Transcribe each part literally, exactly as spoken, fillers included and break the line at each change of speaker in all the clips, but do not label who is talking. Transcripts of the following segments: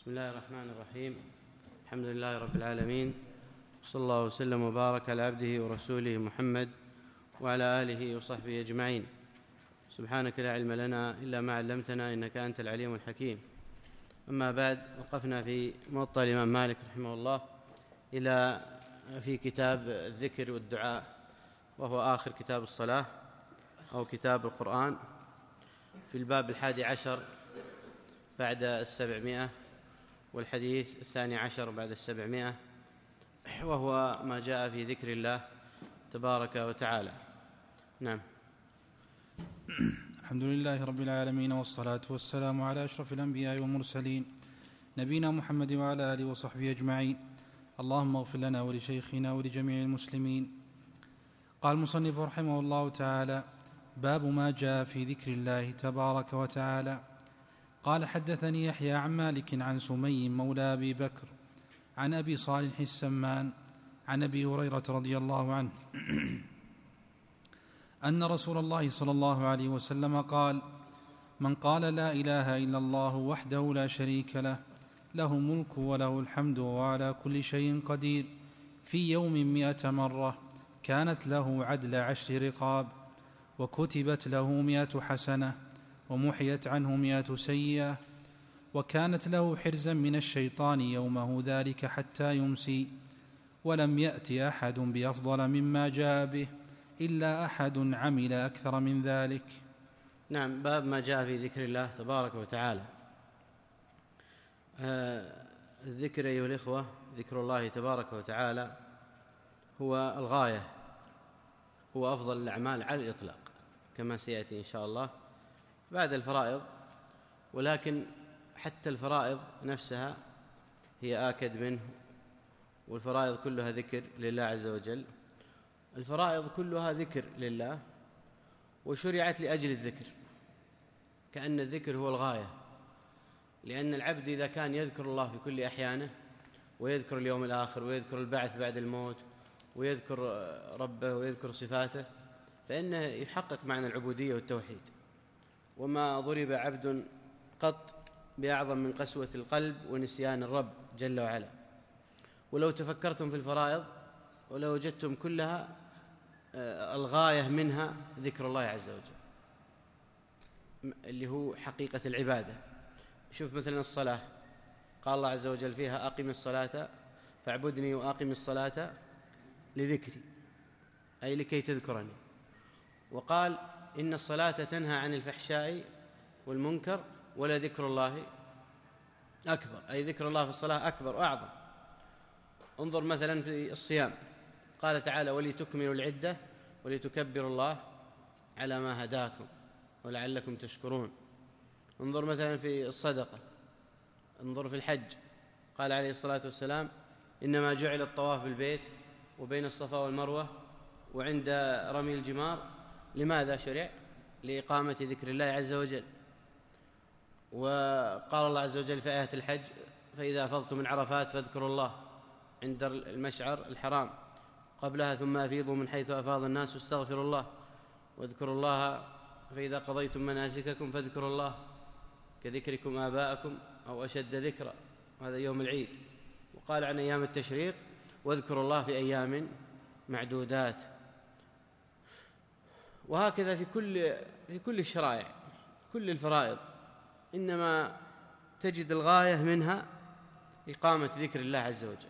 بسم الله الرحمن الرحيم. الحمد لله رب العالمين، صلى الله وسلم وبارك على عبده ورسوله محمد وعلى آله وصحبه أجمعين. سبحانك لا علم لنا إلا ما علمتنا إنك أنت العليم الحكيم. أما بعد، وقفنا في موطأ الإمام مالك رحمه الله إلى في كتاب الذكر والدعاء، وهو آخر كتاب الصلاة أو كتاب القرآن، في الباب الحادي عشر بعد السبعمائة، والحديث الثاني عشر بعد السبعمائة، وهو ما جاء في ذكر الله تبارك وتعالى. نعم.
الحمد لله رب العالمين، والصلاة والسلام على أشرف الأنبياء والمرسلين، نبينا محمد وعلى آله وصحبه أجمعين. اللهم اغفر لنا ولشيخنا ولجميع المسلمين. قال المصنف رحمه الله تعالى: باب ما جاء في ذكر الله تبارك وتعالى. قال: حدثني يحيى عن مالك عن سمي مولى أبي بكر عن أبي صالح السمان عن أبي هريرة رضي الله عنه أن رسول الله صلى الله عليه وسلم قال: من قال لا إله إلا الله وحده لا شريك له، له الملك وله الحمد وهو على كل شيء قدير، في يوم مئة مرة، كانت له عدل عشر رقاب، وكتبت له مئة حسنة، ومحيت عنه مئة سيئة، وكانت له حرزا من الشيطان يومه ذلك حتى يمسي، ولم يأت أحد بأفضل مما جاء به إلا أحد عمل أكثر من ذلك.
نعم. باب ما جاء في ذكر الله تبارك وتعالى. آه الذكر أيها الإخوة، ذكر الله تبارك وتعالى هو الغاية، هو أفضل الأعمال على الإطلاق، كما سيأتي إن شاء الله بعد الفرائض، ولكن حتى الفرائض نفسها هي آكد منه، والفرائض كلها ذكر لله عز وجل. الفرائض كلها ذكر لله، وشرعت لأجل الذكر، كأن الذكر هو الغاية، لأن العبد إذا كان يذكر الله في كل أحيانه، ويذكر اليوم الآخر، ويذكر البعث بعد الموت، ويذكر ربه، ويذكر صفاته، فإنه يحقق معنى العبودية والتوحيد. وما ضرب عبد قط بأعظم من قسوة القلب ونسيان الرب جل وعلا. ولو تفكرتم في الفرائض ولو وجدتم كلها الغاية منها ذكر الله عز وجل، اللي هو حقيقة العبادة. شوف مثلا الصلاة، قال الله عز وجل فيها: أقم الصلاة فاعبدني وأقم الصلاة لذكري، أي لكي تذكرني. وقال: إن الصلاة تنهى عن الفحشاء والمنكر ولذكر الله أكبر، أي ذكر الله في الصلاة أكبر وأعظم. انظر مثلا في الصيام، قال تعالى: ولتكملوا العدة ولتكبروا الله على ما هداكم ولعلكم تشكرون. انظر مثلا في الصدقة، انظر في الحج، قال عليه الصلاة والسلام: إنما جعل الطواف بالبيت وبين الصفا والمروة وعند رمي الجمار. لماذا شرع؟ لإقامة ذكر الله عز وجل. وقال الله عز وجل في آية الحج: فإذا أفضتم من عرفات فاذكروا الله عند المشعر الحرام قبلها، ثم أفيضوا من حيث أفاض الناس واستغفروا الله، واذكروا الله فإذا قضيتم مناسككم فاذكروا الله كذكركم آباءكم أو أشد ذكرا. هذا يوم العيد. وقال عن أيام التشريق: واذكروا الله في أيام معدودات. وهكذا في كل في كل الشرائع، كل الفرائض، إنما تجد الغاية منها إقامة ذكر الله عز وجل.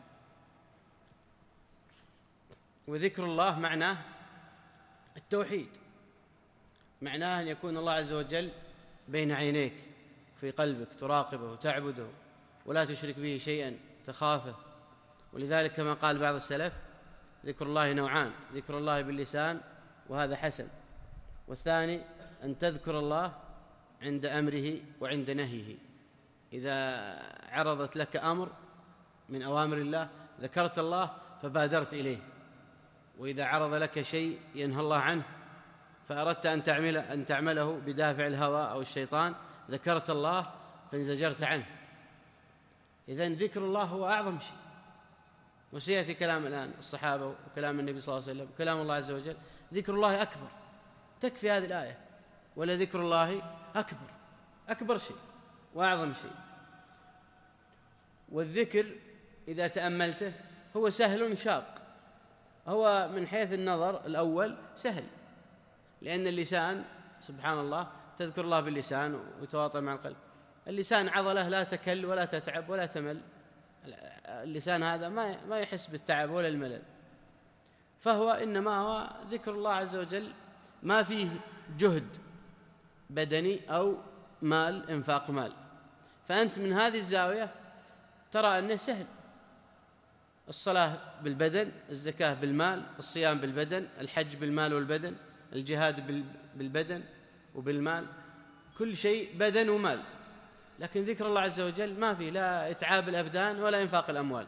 وذكر الله معناه التوحيد، معناه أن يكون الله عز وجل بين عينيك في قلبك، تراقبه وتعبده ولا تشرك به شيئا، تخافه. ولذلك كما قال بعض السلف: ذكر الله نوعان، ذكر الله باللسان وهذا حسن، والثاني أن تذكر الله عند أمره وعند نهيه. إذا عرضت لك أمر من أوامر الله ذكرت الله فبادرت إليه، وإذا عرض لك شيء ينهى الله عنه فأردت أن تعمل أن تعمله بدافع الهوى أو الشيطان، ذكرت الله فانزجرت عنه. إذن ذكر الله هو أعظم شيء. وسيأتي كلام الآن الصحابة وكلام النبي صلى الله عليه وسلم وكلام الله عز وجل، ذكر الله أكبر. تكفي هذه الآية: ولذكر الله أكبر، أكبر شيء وأعظم شيء. والذكر إذا تأملته هو سهل شاق. هو من حيث النظر الأول سهل، لأن اللسان سبحان الله تذكر الله باللسان وتواطئ مع القلب. اللسان عضلة لا تكل ولا تتعب ولا تمل، اللسان هذا ما ما يحس بالتعب ولا الملل، فهو إنما هو ذكر الله عز وجل، ما فيه جهد بدني أو مال، إنفاق مال. فأنت من هذه الزاوية ترى أنه سهل. الصلاة بالبدن، الزكاة بالمال، الصيام بالبدن، الحج بالمال والبدن، الجهاد بالبدن وبالمال، كل شيء بدن ومال. لكن ذكر الله عز وجل ما فيه لا إتعاب الأبدان ولا إنفاق الأموال.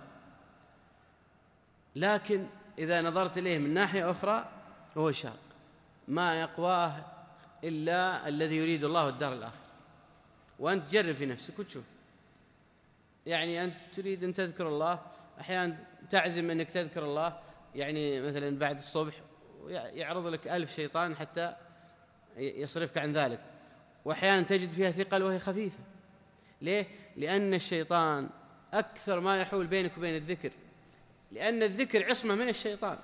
لكن إذا نظرت إليه من ناحية أخرى هو شاق، ما يقواه إلا الذي يريد الله الدار الآخرة. وأنت جرب في نفسك وتشوف، يعني أنت تريد أن تذكر الله، أحيانا تعزم أنك تذكر الله، يعني مثلا بعد الصبح يعرض لك ألف شيطان حتى يصرفك عن ذلك، وأحيانا تجد فيها ثقل وهي خفيفة. ليه؟ لأن الشيطان أكثر ما يحول بينك وبين الذكر، لأن الذكر عصمة من الشيطان.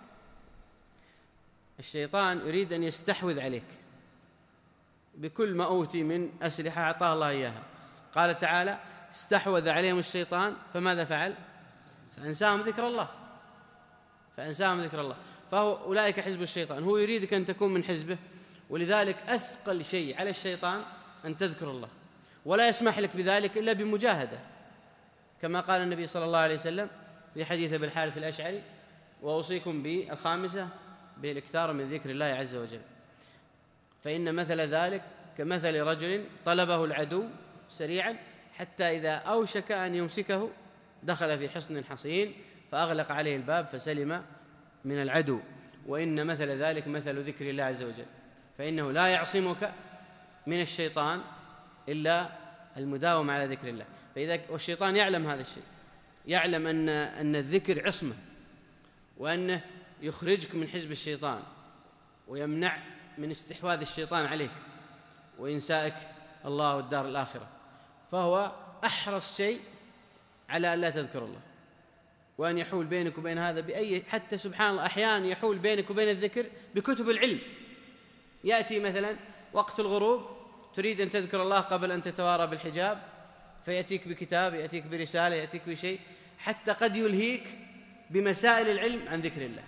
الشيطان يريد أن يستحوذ عليك بكل ما أوتي من أسلحة أعطاه الله إياها. قال تعالى: استحوذ عليهم الشيطان فماذا فعل؟ فأنساهم ذكر الله فأنساهم ذكر الله فهو أولئك حزب الشيطان. هو يريدك أن تكون من حزبه، ولذلك أثقل شيء على الشيطان أن تذكر الله، ولا يسمح لك بذلك إلا بمجاهدة، كما قال النبي صلى الله عليه وسلم في حديث أبي الحارث الأشعري: وأوصيكم بالخامسة بالاكثار من ذكر الله عز وجل، فإن مثل ذلك كمثل رجل طلبه العدو سريعا حتى إذا أوشك أن يمسكه دخل في حصن حصين فأغلق عليه الباب فسلم من العدو. وإن مثل ذلك مثل ذكر الله عز وجل، فإنه لا يعصمك من الشيطان إلا المداومة على ذكر الله. فإذا والشيطان يعلم هذا الشيء، يعلم أن أن الذكر عصمة، وأنه يخرجك من حزب الشيطان ويمنع من استحواذ الشيطان عليك وإنسائك الله والدار الآخرة. فهو أحرص شيء على أن لا تذكر الله، وأن يحول بينك وبين هذا بأي، حتى سبحان الله أحيانا يحول بينك وبين الذكر بكتب العلم. يأتي مثلا وقت الغروب تريد أن تذكر الله قبل أن تتوارى بالحجاب، فيأتيك بكتاب، يأتيك برسالة، يأتيك بشيء، حتى قد يلهيك بمسائل العلم عن ذكر الله.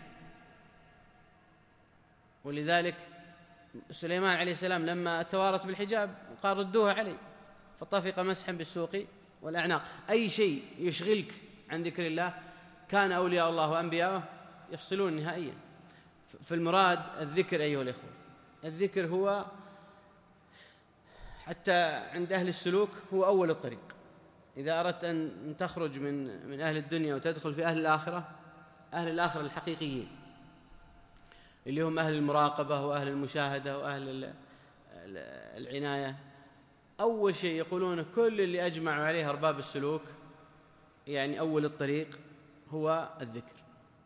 ولذلك سليمان عليه السلام لما توارت بالحجاب قال: ردوها علي، فطفق مسحا بالسوق والأعناق. أي شيء يشغلك عن ذكر الله كان أولياء الله وأنبياؤه يفصلون نهائيا. فالمراد الذكر أيها الإخوة، الذكر هو حتى عند أهل السلوك هو أول الطريق. إذا أردت أن تخرج من من أهل الدنيا وتدخل في أهل الآخرة، أهل الآخرة الحقيقيين اللي هم أهل المراقبة وأهل المشاهدة وأهل العناية، أول شيء يقولون كل اللي أجمعوا عليه أرباب السلوك، يعني أول الطريق هو الذكر.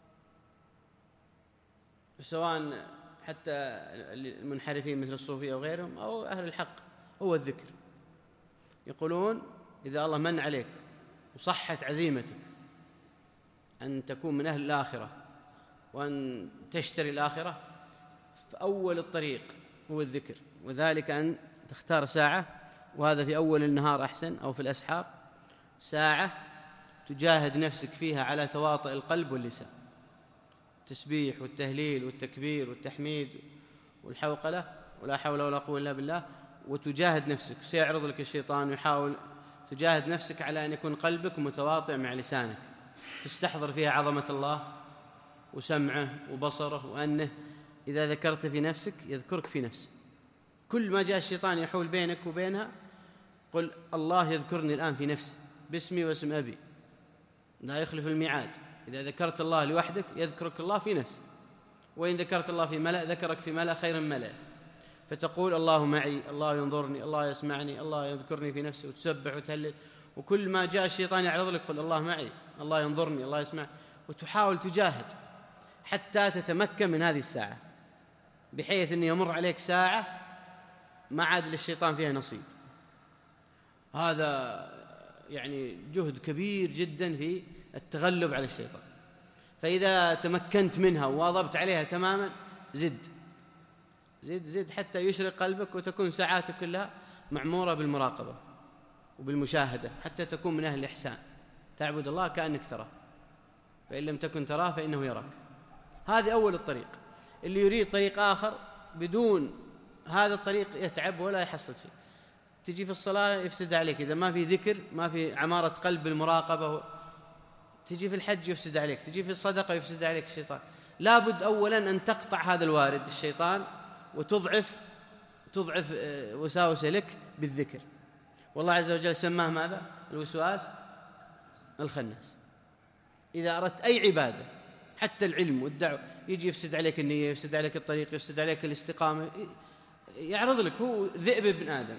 سواء حتى المنحرفين مثل الصوفية وغيرهم أو أهل الحق، هو الذكر. يقولون إذا الله من عليك وصحت عزيمتك أن تكون من أهل الآخرة وأن تشتري الآخرة، فأول الطريق هو الذكر، وذلك أن تختار ساعة، وهذا في أول النهار أحسن أو في الأسحار، ساعة تجاهد نفسك فيها على تواطئ القلب واللسان، التسبيح والتهليل والتكبير والتحميد والحوقلة ولا حول ولا قوة إلا بالله، وتجاهد نفسك. سيعرض لك الشيطان ويحاول، تجاهد نفسك على أن يكون قلبك متواطئ مع لسانك، تستحضر فيها عظمة الله وسمعه وبصره، وأنه إذا ذكرت في نفسك يذكرك في نفسه. كل ما جاء الشيطان يحول بينك وبينها قل: الله يذكرني الآن في نفسه باسمي واسم أبي، لا يخلف الميعاد. إذا ذكرت الله لوحدك يذكرك الله في نفسه، وإن ذكرت الله في ملأ ذكرك في ملأ خير ملأ، فتقول: الله معي، الله ينظرني، الله يسمعني، الله يذكرني في نفسه، وتسبح وتهلل. وكل ما جاء الشيطان يعرض لك قل: الله معي، الله ينظرني، الله يسمع، وتحاول تجاهد حتى تتمكن من هذه الساعة، بحيث أن يمر عليك ساعة ما عاد للشيطان فيها نصيب. هذا يعني جهد كبير جدا في التغلب على الشيطان. فإذا تمكنت منها وواظبت عليها تماما زد زد زد حتى يشرق قلبك وتكون ساعاتك كلها معمورة بالمراقبة وبالمشاهدة، حتى تكون من أهل الإحسان، تعبد الله كأنك تراه، فإن لم تكن تراه فإنه يراك. هذه أول الطريق. اللي يريد طريق آخر بدون هذا الطريق يتعب ولا يحصل شيء. تجي في الصلاة يفسد عليك، إذا ما في ذكر، ما في عمارة قلب بالمراقبة. تجي في الحج يفسد عليك، تجي في الصدقة يفسد عليك الشيطان. لابد أولا أن تقطع هذا الوارد الشيطان وتضعف تضعف وساوس لك بالذكر. والله عز وجل سماه ماذا؟ الوسواس الخناس. إذا أردت أي عبادة حتى العلم والدعوة يجي يفسد عليك النية، يفسد عليك الطريق، يفسد عليك الاستقامة، يعرض لك. هو ذئب ابن آدم،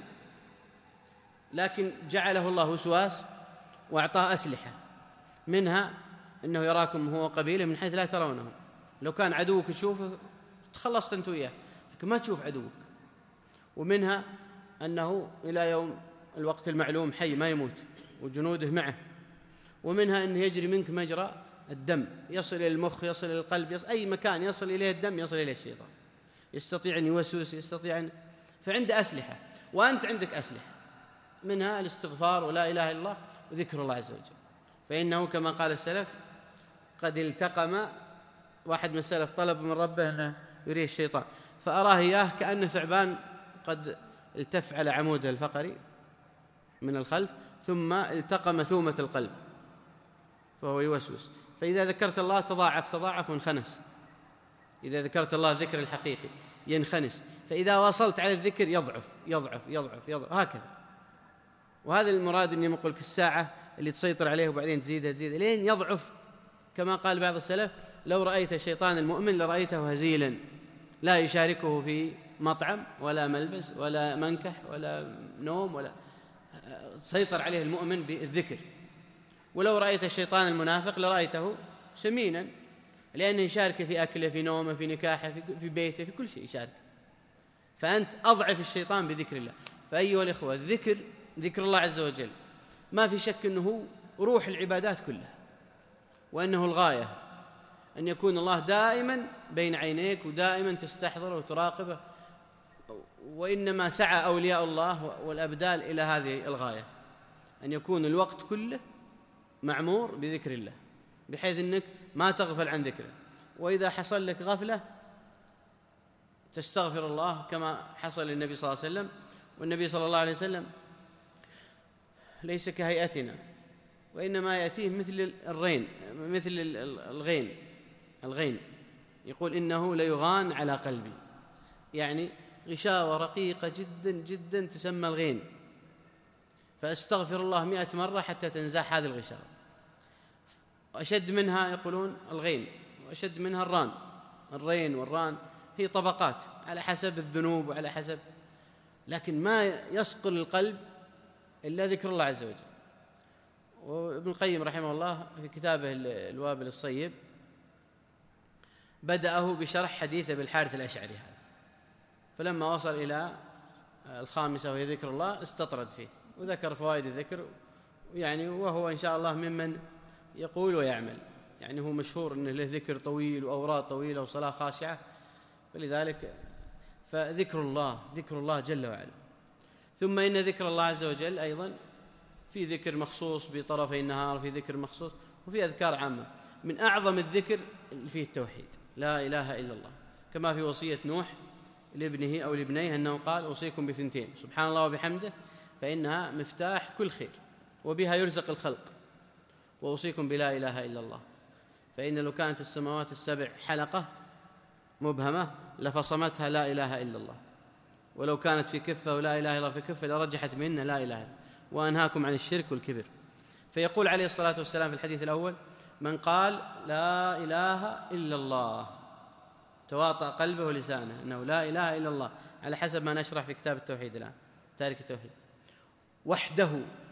لكن جعله الله وسواس وأعطاه أسلحة، منها أنه يراكم هو قبيله من حيث لا ترونهم. لو كان عدوك تشوفه تخلصت أنت وياه، لكن ما تشوف عدوك. ومنها أنه إلى يوم الوقت المعلوم حي ما يموت وجنوده معه. ومنها أنه يجري منك مجرى الدم، يصل إلى المخ، يصل إلى القلب، يصل أي مكان يصل إليه الدم يصل إليه الشيطان. يستطيع أن يوسوس، يستطيع أن فعنده أسلحة، وأنت عندك أسلحة، منها الاستغفار ولا إله إلا الله وذكر الله عز وجل. فإنه كما قال السلف قد التقم، واحد من السلف طلب من ربه أنه يريه الشيطان فأراه إياه كأنه ثعبان قد التف على عموده الفقري من الخلف ثم التقم ثومة القلب فهو يوسوس. فإذا ذكرت الله تضاعف تضاعف وانخنس. إذا ذكرت الله الذكر الحقيقي ينخنس، فإذا واصلت على الذكر يضعف يضعف يضعف يضعف هكذا. وهذا المراد أني أقول لك الساعة اللي تسيطر عليه وبعدين تزيد تزيد لين يضعف. كما قال بعض السلف لو رأيت الشيطان المؤمن لرأيته هزيلا لا يشاركه في مطعم ولا ملبس ولا منكح ولا نوم، ولا سيطر عليه المؤمن بالذكر. ولو رأيت الشيطان المنافق لرأيته سمينا، لأنه يشارك في أكله، في نومه، في نكاحه، في بيته، في كل شيء يشارك. فأنت أضعف الشيطان بذكر الله. فأيها الإخوة الذكر ذكر الله عز وجل ما في شك أنه روح العبادات كلها، وأنه الغاية أن يكون الله دائما بين عينيك ودائما تستحضره وتراقبه. وإنما سعى أولياء الله والأبدال إلى هذه الغاية، أن يكون الوقت كله معمور بذكر الله، بحيث أنك ما تغفل عن ذكره. وإذا حصل لك غفلة تستغفر الله كما حصل للنبي صلى الله عليه وسلم. والنبي صلى الله عليه وسلم ليس كهيئتنا، وإنما يأتيه مثل الرين، مثل الغين الغين يقول إنه ليغان على قلبي، يعني غشاوة رقيقة جدا جدا تسمى الغين، فأستغفر الله مئة مرة حتى تنزاح هذه الغشاوة. وأشد منها يقولون الغين، وأشد منها الران. الرين والران هي طبقات على حسب الذنوب وعلى حسب، لكن ما يصقل القلب إلا ذكر الله عز وجل. وابن القيم رحمه الله في كتابه الوابل الصيب بدأه بشرح حديث أبي الحارث الأشعري هذا، فلما وصل إلى الخامسة وهي ذكر الله استطرد فيه وذكر فوائد الذكر، يعني وهو إن شاء الله ممن يقول ويعمل، يعني هو مشهور أنه له ذكر طويل وأوراد طويلة وصلاة خاشعة، فلذلك فذكر الله ذكر الله جل وعلا. ثم إن ذكر الله عز وجل أيضا في ذكر مخصوص بطرفي النهار، في ذكر مخصوص، وفي أذكار عامة. من أعظم الذكر فيه التوحيد، لا إله إلا الله، كما في وصية نوح لابنه أو لابنيه أنه قال أوصيكم بثنتين سبحان الله وبحمده فإنها مفتاح كل خير وبها يرزق الخلق، وأوصيكم بلا إله إلا الله فإن لو كانت السماوات السبع حلقة مبهمة لفصمتها لا إله إلا الله، ولو كانت في كفة ولا إله إلا الله في كفة لرجحت منها لا إله إلا الله، وأنهاكم عن الشرك والكبر. فيقول عليه الصلاة والسلام في الحديث الأول من قال لا إله إلا الله تواطأ قلبه ولسانه أنه لا إله إلا الله، على حسب ما نشرح في كتاب التوحيد الآن تارك التوحيد. وحده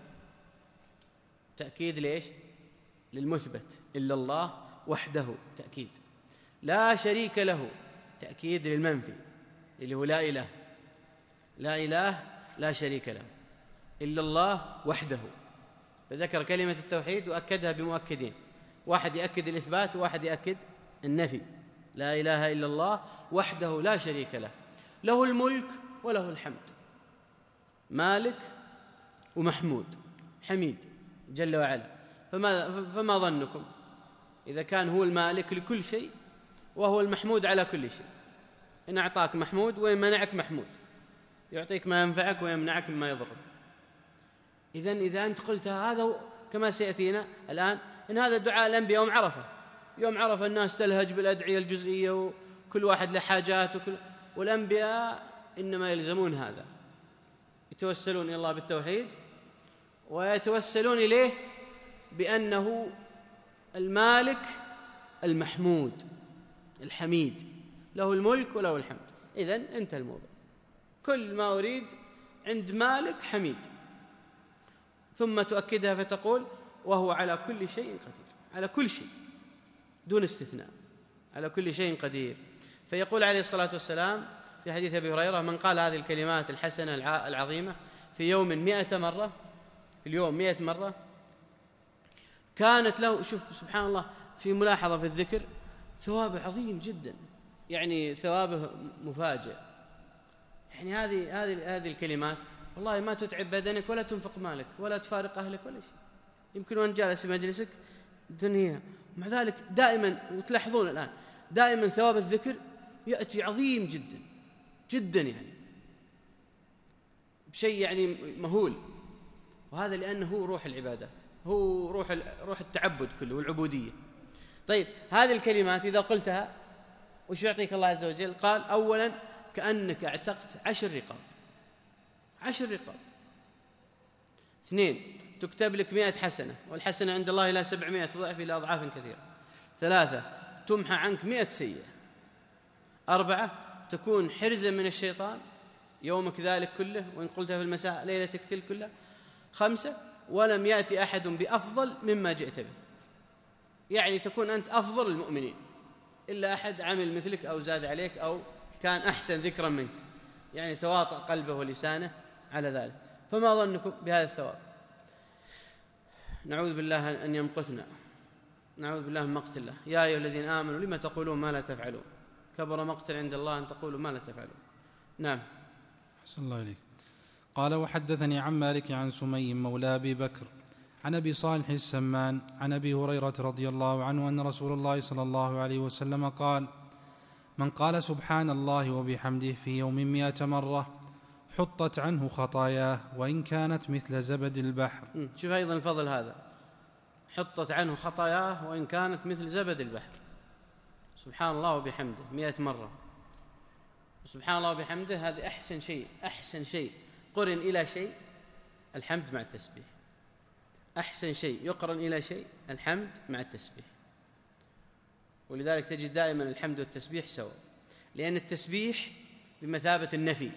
تأكيد ليش؟ للمثبت، إلا الله وحده تأكيد. لا شريك له تأكيد للمنفي اللي هو لا إله، لا إله لا شريك له، إلا الله وحده فذكر كلمة التوحيد وأكدها بمؤكدين، واحد يأكد الإثبات وواحد يأكد النفي. لا إله إلا الله وحده لا شريك له، له الملك وله الحمد، مالك ومحمود، حميد جل وعلا. فما, فما ظنكم إذا كان هو المالك لكل شيء وهو المحمود على كل شيء؟ إن أعطاك محمود وإن منعك محمود، يعطيك ما ينفعك ويمنعك مما يضرك. إذن إذا أنت قلت هذا كما سيأتينا الآن، إن هذا دعاء الأنبياء يوم عرفة، يوم عرفة الناس تلهج بالأدعية الجزئية وكل واحد له حاجات، وكل والأنبياء إنما يلزمون هذا، يتوسلون إلى الله بالتوحيد ويتوسلون إليه بأنه المالك المحمود الحميد، له الملك وله الحمد. إذن انتهى الموضوع، كل ما أريد عند مالك حميد. ثم تؤكدها فتقول وهو على كل شيء قدير، على كل شيء دون استثناء، على كل شيء قدير. فيقول عليه الصلاة والسلام في حديث أبي هريرة: من قال هذه الكلمات الحسنة العظيمة في يوم مئة مرة، في اليوم مئة مرة، كانت له، شوف سبحان الله، في ملاحظة في الذكر، ثوابه عظيم جدا، يعني ثوابه مفاجئ. يعني هذه هذه هذه الكلمات والله ما تتعب بدنك ولا تنفق مالك ولا تفارق أهلك ولا شيء، يمكن وأنت جالس في مجلسك دنيا، مع ذلك دائما، وتلاحظون الآن دائما ثواب الذكر يأتي عظيم جدا جدا، يعني بشيء يعني مهول. وهذا لأنه روح العبادات، هو روح روح التعبد كله والعبودية. طيب هذه الكلمات إذا قلتها وش يعطيك الله عز وجل؟ قال: أولا كأنك اعتقت عشر رقاب، عشر رقاب. اثنين تكتب لك مئة حسنة، والحسنة عند الله إلى سبعمائة ضعف إلى أضعاف كثيرة. ثلاثة تمحى عنك مئة سيئة. أربعة تكون حرزا من الشيطان يومك ذلك كله، وإن قلتها في المساء ليلتك تلك كلها. خمسة ولم يأتي أحد بأفضل مما جئت به، يعني تكون أنت أفضل المؤمنين، إلا أحد عمل مثلك أو زاد عليك أو كان أحسن ذكرا منك، يعني تواطأ قلبه ولسانه على ذلك. فما ظنكم بهذا الثواب؟ نعوذ بالله أن يمقتنا، نعوذ بالله من مقت الله. يا أيها الذين آمنوا لما تقولون ما لا تفعلون، كبر مقتا عند الله أن تقولوا ما لا تفعلون. نعم.
أحسن الله إليك. قال: وحدثني عن مالك عن سمي مولى أبي بكر عن أبي صالح السمان عن أبي هريرة رضي الله عنه أن رسول الله صلى الله عليه وسلم قال: من قال سبحان الله وبحمده في يوم مئة مرة حطت عنه خطاياه وإن كانت مثل زبد البحر.
شوف أيضا الفضل هذا، حطت عنه خطاياه وإن كانت مثل زبد البحر. سبحان الله وبحمده مئة مرة، سبحان الله وبحمده هذا أحسن شيء، أحسن شيء قرن إلى شيء الحمد مع التسبيح، أحسن شيء يقرن إلى شيء الحمد مع التسبيح. ولذلك تجد دائما الحمد والتسبيح سوا، لأن التسبيح بمثابة النفي،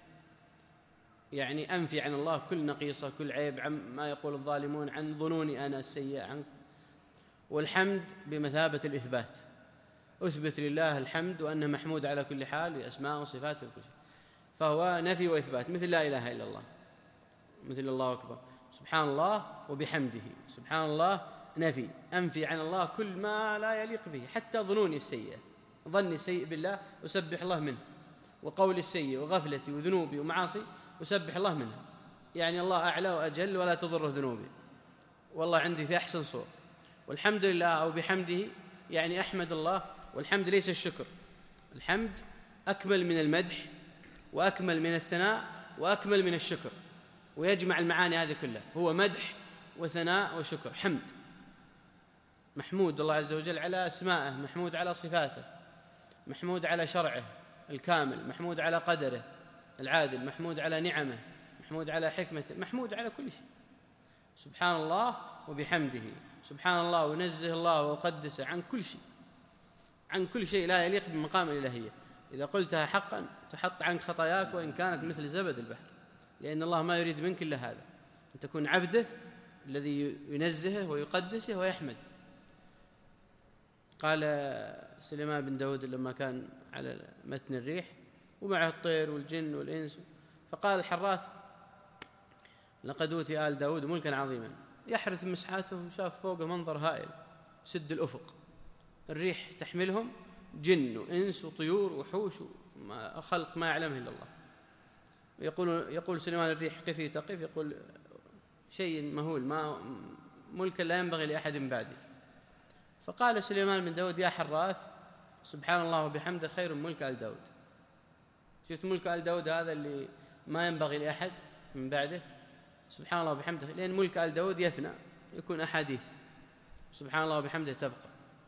يعني أنفي عن الله كل نقيصة، كل عيب، عن ما يقول الظالمون، عن ظنوني أنا السيئة عنك. والحمد بمثابة الإثبات، أثبت لله الحمد وأنه محمود على كل حال بأسماء وصفاته وكل شيء، فهو نفي وإثبات، مثل لا إله إلا الله، مثل الله أكبر. سبحان الله وبحمده، سبحان الله نفي، أنفي عن الله كل ما لا يليق به، حتى ظنوني السيئة، ظني السيء بالله أسبح الله منه، وقولي السيء وغفلتي وذنوبي ومعاصي أسبح الله منها، يعني الله أعلى وأجل ولا تضر ذنوبي، والله عندي في أحسن صور. والحمد لله أو بحمده يعني أحمد الله، والحمد ليس الشكر، الحمد أكمل من المدح وأكمل من الثناء وأكمل من الشكر، ويجمع المعاني هذه كلها، هو مدح وثناء وشكر. حمد محمود الله عز وجل على أسمائه، محمود على صفاته، محمود على شرعه الكامل، محمود على قدره العادل، محمود على نعمه، محمود على حكمته، محمود على كل شيء. سبحان الله وبحمده، سبحان الله ونزه الله وقدسه عن كل شيء، عن كل شيء لا يليق بمقام الإلهية. إذا قلتها حقا تحط عنك خطاياك وإن كانت مثل زبد البحر، لأن الله ما يريد منك إلا هذا، أن تكون عبده الذي ينزهه ويقدسه ويحمده. قال سليمان بن داود لما كان على متن الريح ومعه الطير والجن والإنس، فقال الحراث: لقد أوتي آل داود ملكا عظيما، يحرث مسحاته وشاف فوقه منظر هائل، سد الأفق، الريح تحملهم، جن وإنس وطيور وحوش وخلق ما يعلمه إلا الله. يقول يقول سليمان الريح قفي تقف، يقول شيء مهول، ما ملكا لا ينبغي لأحد بعدي. فقال سليمان بن داود: يا حراث، سبحان الله وبحمده خير من ملك آل داود. شفت ملك آل داود هذا اللي ما ينبغي لأحد من بعده، سبحان الله وبحمده، لأن ملك آل داود يفنى، يكون أحاديث، سبحان الله وبحمده تبقى.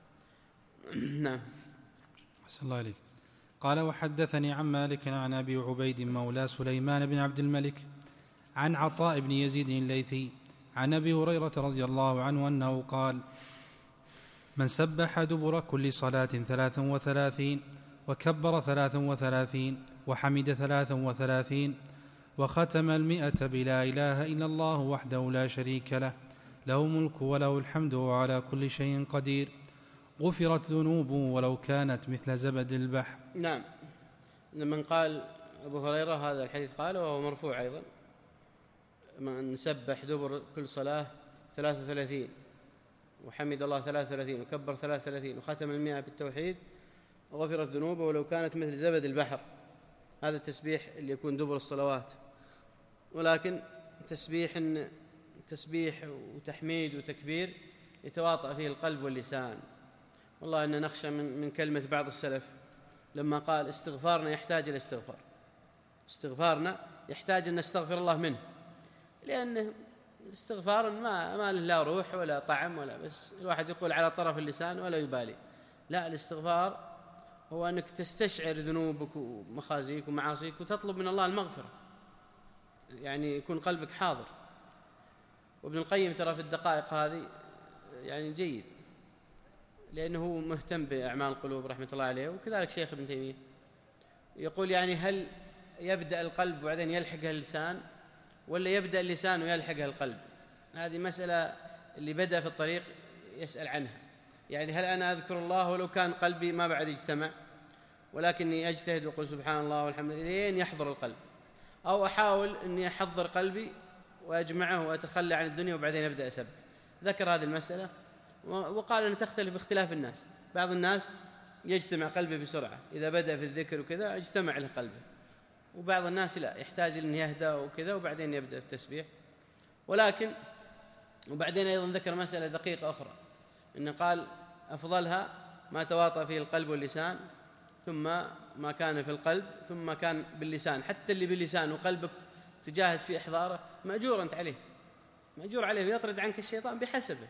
نعم.
أحسن الله عليك. قال: وحدثني عن مالك عن أبي عبيد مولى سليمان بن عبد الملك عن عطاء بن يزيد الليثي عن أبي هريرة رضي الله عنه أنه قال: من سبح دبر كل صلاة ثلاثا وثلاثين، وكبر ثلاثا وثلاثين، وحمد ثلاثا وثلاثين، وختم المئة بلا إله إلا الله وحده لا شريك له، له ملك وله الحمد وعلى كل شيء قدير، غفرت ذنوبه ولو كانت مثل زبد البحر.
نعم. من قال أبو هريرة هذا الحديث قال، وهو مرفوع أيضا: من سبح دبر كل صلاة ثلاثة وثلاثين، وحمد الله ثلاثة وثلاثين، وكبر ثلاثة وثلاثين، وختم المئة بالتوحيد، وغفرت ذنوبه ولو كانت مثل زبد البحر. هذا التسبيح اللي يكون دبر الصلوات. ولكن تسبيح تسبيح وتحميد وتكبير يتواطأ فيه القلب واللسان. والله أن نخشى من, من كلمة بعض السلف لما قال: استغفارنا يحتاج إلى استغفار، استغفارنا يحتاج أن نستغفر الله منه، لأن الاستغفار ما, ما له لا روح ولا طعم ولا، بس الواحد يقول على طرف اللسان ولا يبالي. لا، الاستغفار هو أنك تستشعر ذنوبك ومخازيك ومعاصيك وتطلب من الله المغفرة، يعني يكون قلبك حاضر. وابن القيم ترى في الدقائق هذه يعني جيد، لأنه مهتم بأعمال القلوب رحمة الله عليه، وكذلك شيخ ابن تيمية يقول: يعني هل يبدأ القلب وبعدين يلحقها اللسان، ولا يبدأ اللسان ويلحقها القلب؟ هذه مسألة اللي بدأ في الطريق يسأل عنها. يعني هل أنا أذكر الله ولو كان قلبي ما بعد يجتمع، ولكني أجتهد وأقول سبحان الله والحمد لله لين يحضر القلب، أو أحاول أني أحضر قلبي وأجمعه وأتخلى عن الدنيا وبعدين أبدأ أسبح؟ ذكر هذه المسألة وقال أن تختلف باختلاف الناس. بعض الناس يجتمع قلبه بسرعة، إذا بدأ في الذكر وكذا اجتمع له قلبه، وبعض الناس لا، يحتاج أن يهدى وكذا وبعدين يبدأ التسبيح. ولكن وبعدين أيضا ذكر مسألة دقيقة أخرى، إن قال: أفضلها ما تواطأ فيه القلب واللسان، ثم ما كان في القلب، ثم ما كان باللسان. حتى اللي باللسان وقلبك تجاهد في إحضاره مأجور أنت عليه، مأجور عليه، ويطرد عنك الشيطان بحسبه.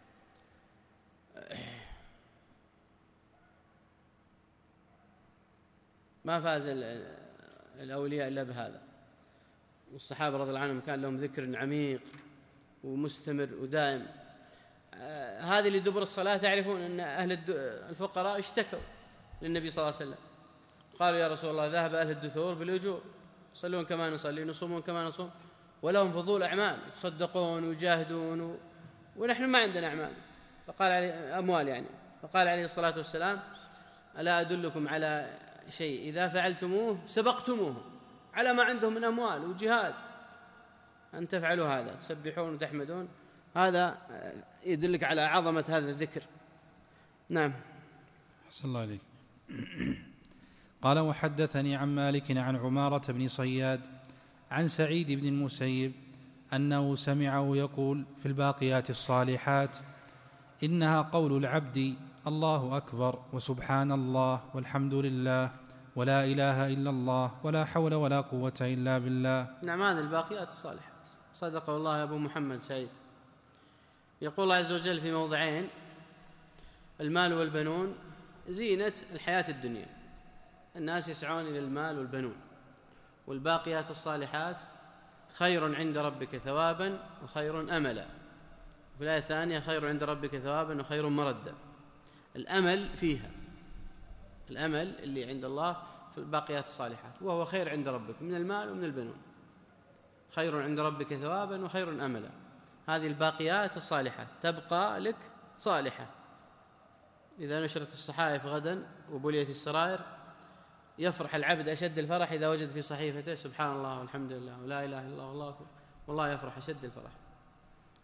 ما فاز الأولياء إلا بهذا، والصحابة رضي الله عنهم كان لهم ذكر عميق ومستمر ودائم. آه هذه اللي دبر الصلاة تعرفون أن أهل الفقراء اشتكوا للنبي صلى الله عليه وسلم، قالوا: يا رسول الله، ذهب أهل الدثور بالأجور، يصلون كما نصلي، يصومون كما نصوم، ولهم فضول أعمال، يتصدقون ويجاهدون و... ونحن ما عندنا أعمال، فقال عليه أموال يعني. فقال عليه الصلاة والسلام: ألا أدلكم على شيء إذا فعلتموه سبقتموه على ما عندهم من أموال وجهاد، أن تفعلوا هذا، تسبحون وتحمدون، هذا يدلك على عظمة هذا الذكر. نعم.
أحسن الله عليك. قال: وحدثني عن مالك عن عمارة بن صياد عن سعيد بن المسيب أنه سمعه يقول في الباقيات الصالحات: إنها قول العبد الله أكبر وسبحان الله والحمد لله ولا إله إلا الله ولا حول ولا قوة إلا بالله.
نعم، هذه الباقيات الصالحات. صدق الله يا أبو محمد سعيد. يقول الله عز وجل في موضعين: المال والبنون زينة الحياة الدنيا، الناس يسعون إلى المال والبنون، والباقيات الصالحات خير عند ربك ثوابا وخير أملا. وفي الآية الثانية: خير عند ربك ثوابا وخير مردا. الأمل فيها، الأمل اللي عند الله في الباقيات الصالحات، وهو خير عند ربك من المال ومن البنون. خير عند ربك ثوابا وخير أملا. هذه الباقيات الصالحات تبقى لك صالحة. إذا نشرت الصحائف غدا وبليت السرائر يفرح العبد أشد الفرح إذا وجد في صحيفته سبحان الله والحمد لله ولا إله إلا الله والله أكبر، والله يفرح أشد الفرح.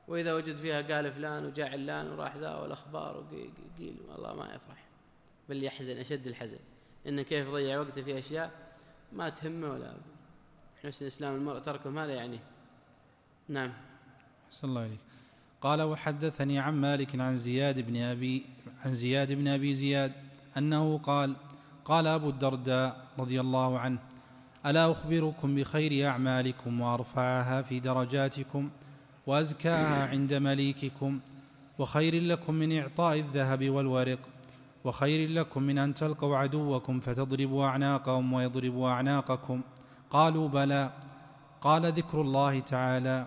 وإذا وجد فيها قال فلان وجاء علان وراح ذا والأخبار وقيل والله ما يفرح، بل يحزن أشد الحزن، إنه كيف ضيع وقته في أشياء ما تهمه ولا حسن إسلام المرء تركه ما لا يعنيه. نعم.
صلى الله عليه. قال وحدثني عن مالك عن زياد بن أبي عن زياد بن أبي زياد أنه قال قال أبو الدرداء رضي الله عنه ألا أخبركم بخير أعمالكم وأرفعها في درجاتكم وأزكاها عند مليككم، وخير لكم من إعطاء الذهب والورق، وخير لكم من أن تلقوا عدوكم فتضربوا أعناقهم ويضربوا أعناقكم؟ قالوا بلى. قال ذكر الله تعالى.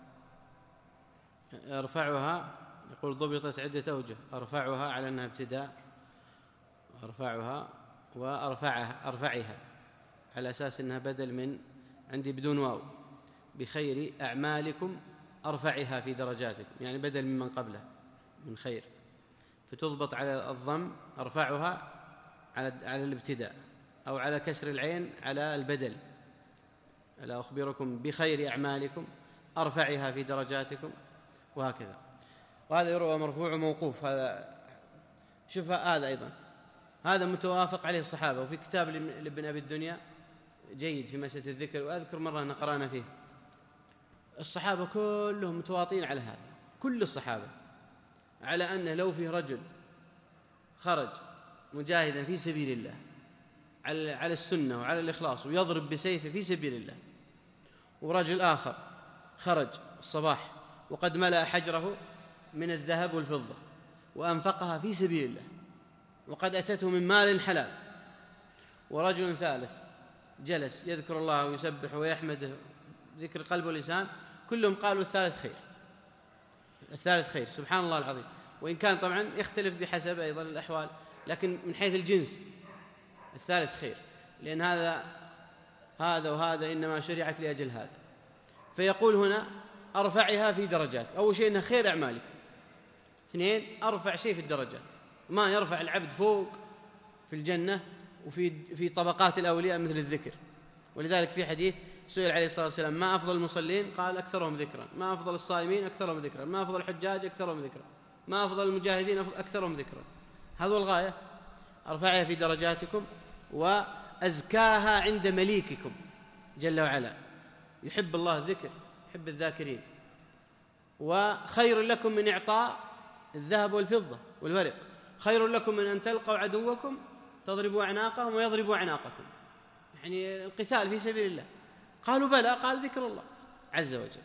أرفعها يقول ضبطت عدة أوجه، أرفعها على أنها ابتداء، أرفعها وأرفعها أرفعها على أساس أنها بدل من عندي بدون واو، بخير أعمالكم أرفعها في درجاتكم، يعني بدل ممن قبله من خير، فتضبط على الضم أرفعها على على الابتداء، أو على كسر العين على البدل. ألا أخبركم بخير أعمالكم أرفعها في درجاتكم، وهكذا. وهذا يروى مرفوع وموقوف. هذا شوف هذا أيضا هذا متوافق عليه الصحابة. وفي كتاب لابن أبي الدنيا جيد في مسألة الذكر، وأذكر مرة أن قرأنا فيه الصحابة كلهم متواطئين على هذا، كل الصحابة على أنه لو فيه رجل خرج مجاهدا في سبيل الله على السنة وعلى الإخلاص ويضرب بسيفه في سبيل الله، ورجل آخر خرج الصباح وقد ملأ حجره من الذهب والفضة وأنفقها في سبيل الله وقد أتته من مال حلال، ورجل ثالث جلس يذكر الله ويسبح ويحمده ذكر قلب ولسان، كلهم قالوا الثالث خير، الثالث خير سبحان الله العظيم. وإن كان طبعا يختلف بحسب أيضا الأحوال، لكن من حيث الجنس الثالث خير، لأن هذا هذا وهذا إنما شرعت لأجل هذا. فيقول هنا أرفعها في درجات، أول شيء إنها خير أعمالكم، اثنين أرفع شيء في الدرجات، ما يرفع العبد فوق في الجنة وفي في طبقات الأولياء مثل الذكر. ولذلك في حديث سئل عليه الصلاة والسلام ما أفضل المصلين؟ قال أكثرهم ذكرا. ما أفضل الصائمين؟ أكثرهم ذكرا. ما أفضل الحجاج؟ أكثرهم ذكرا. ما أفضل المجاهدين؟ أكثرهم ذكرا. هذا هو الغاية، أرفعها في درجاتكم وأزكاها عند مليككم جل وعلا. يحب الله الذكر، يحب الذاكرين. وخير لكم من إعطاء الذهب والفضة والورق، خير لكم من أن تلقوا عدوكم تضربوا أعناقهم ويضربوا أعناقكم، يعني القتال في سبيل الله. قالوا بلى، قال ذكر الله عز وجل.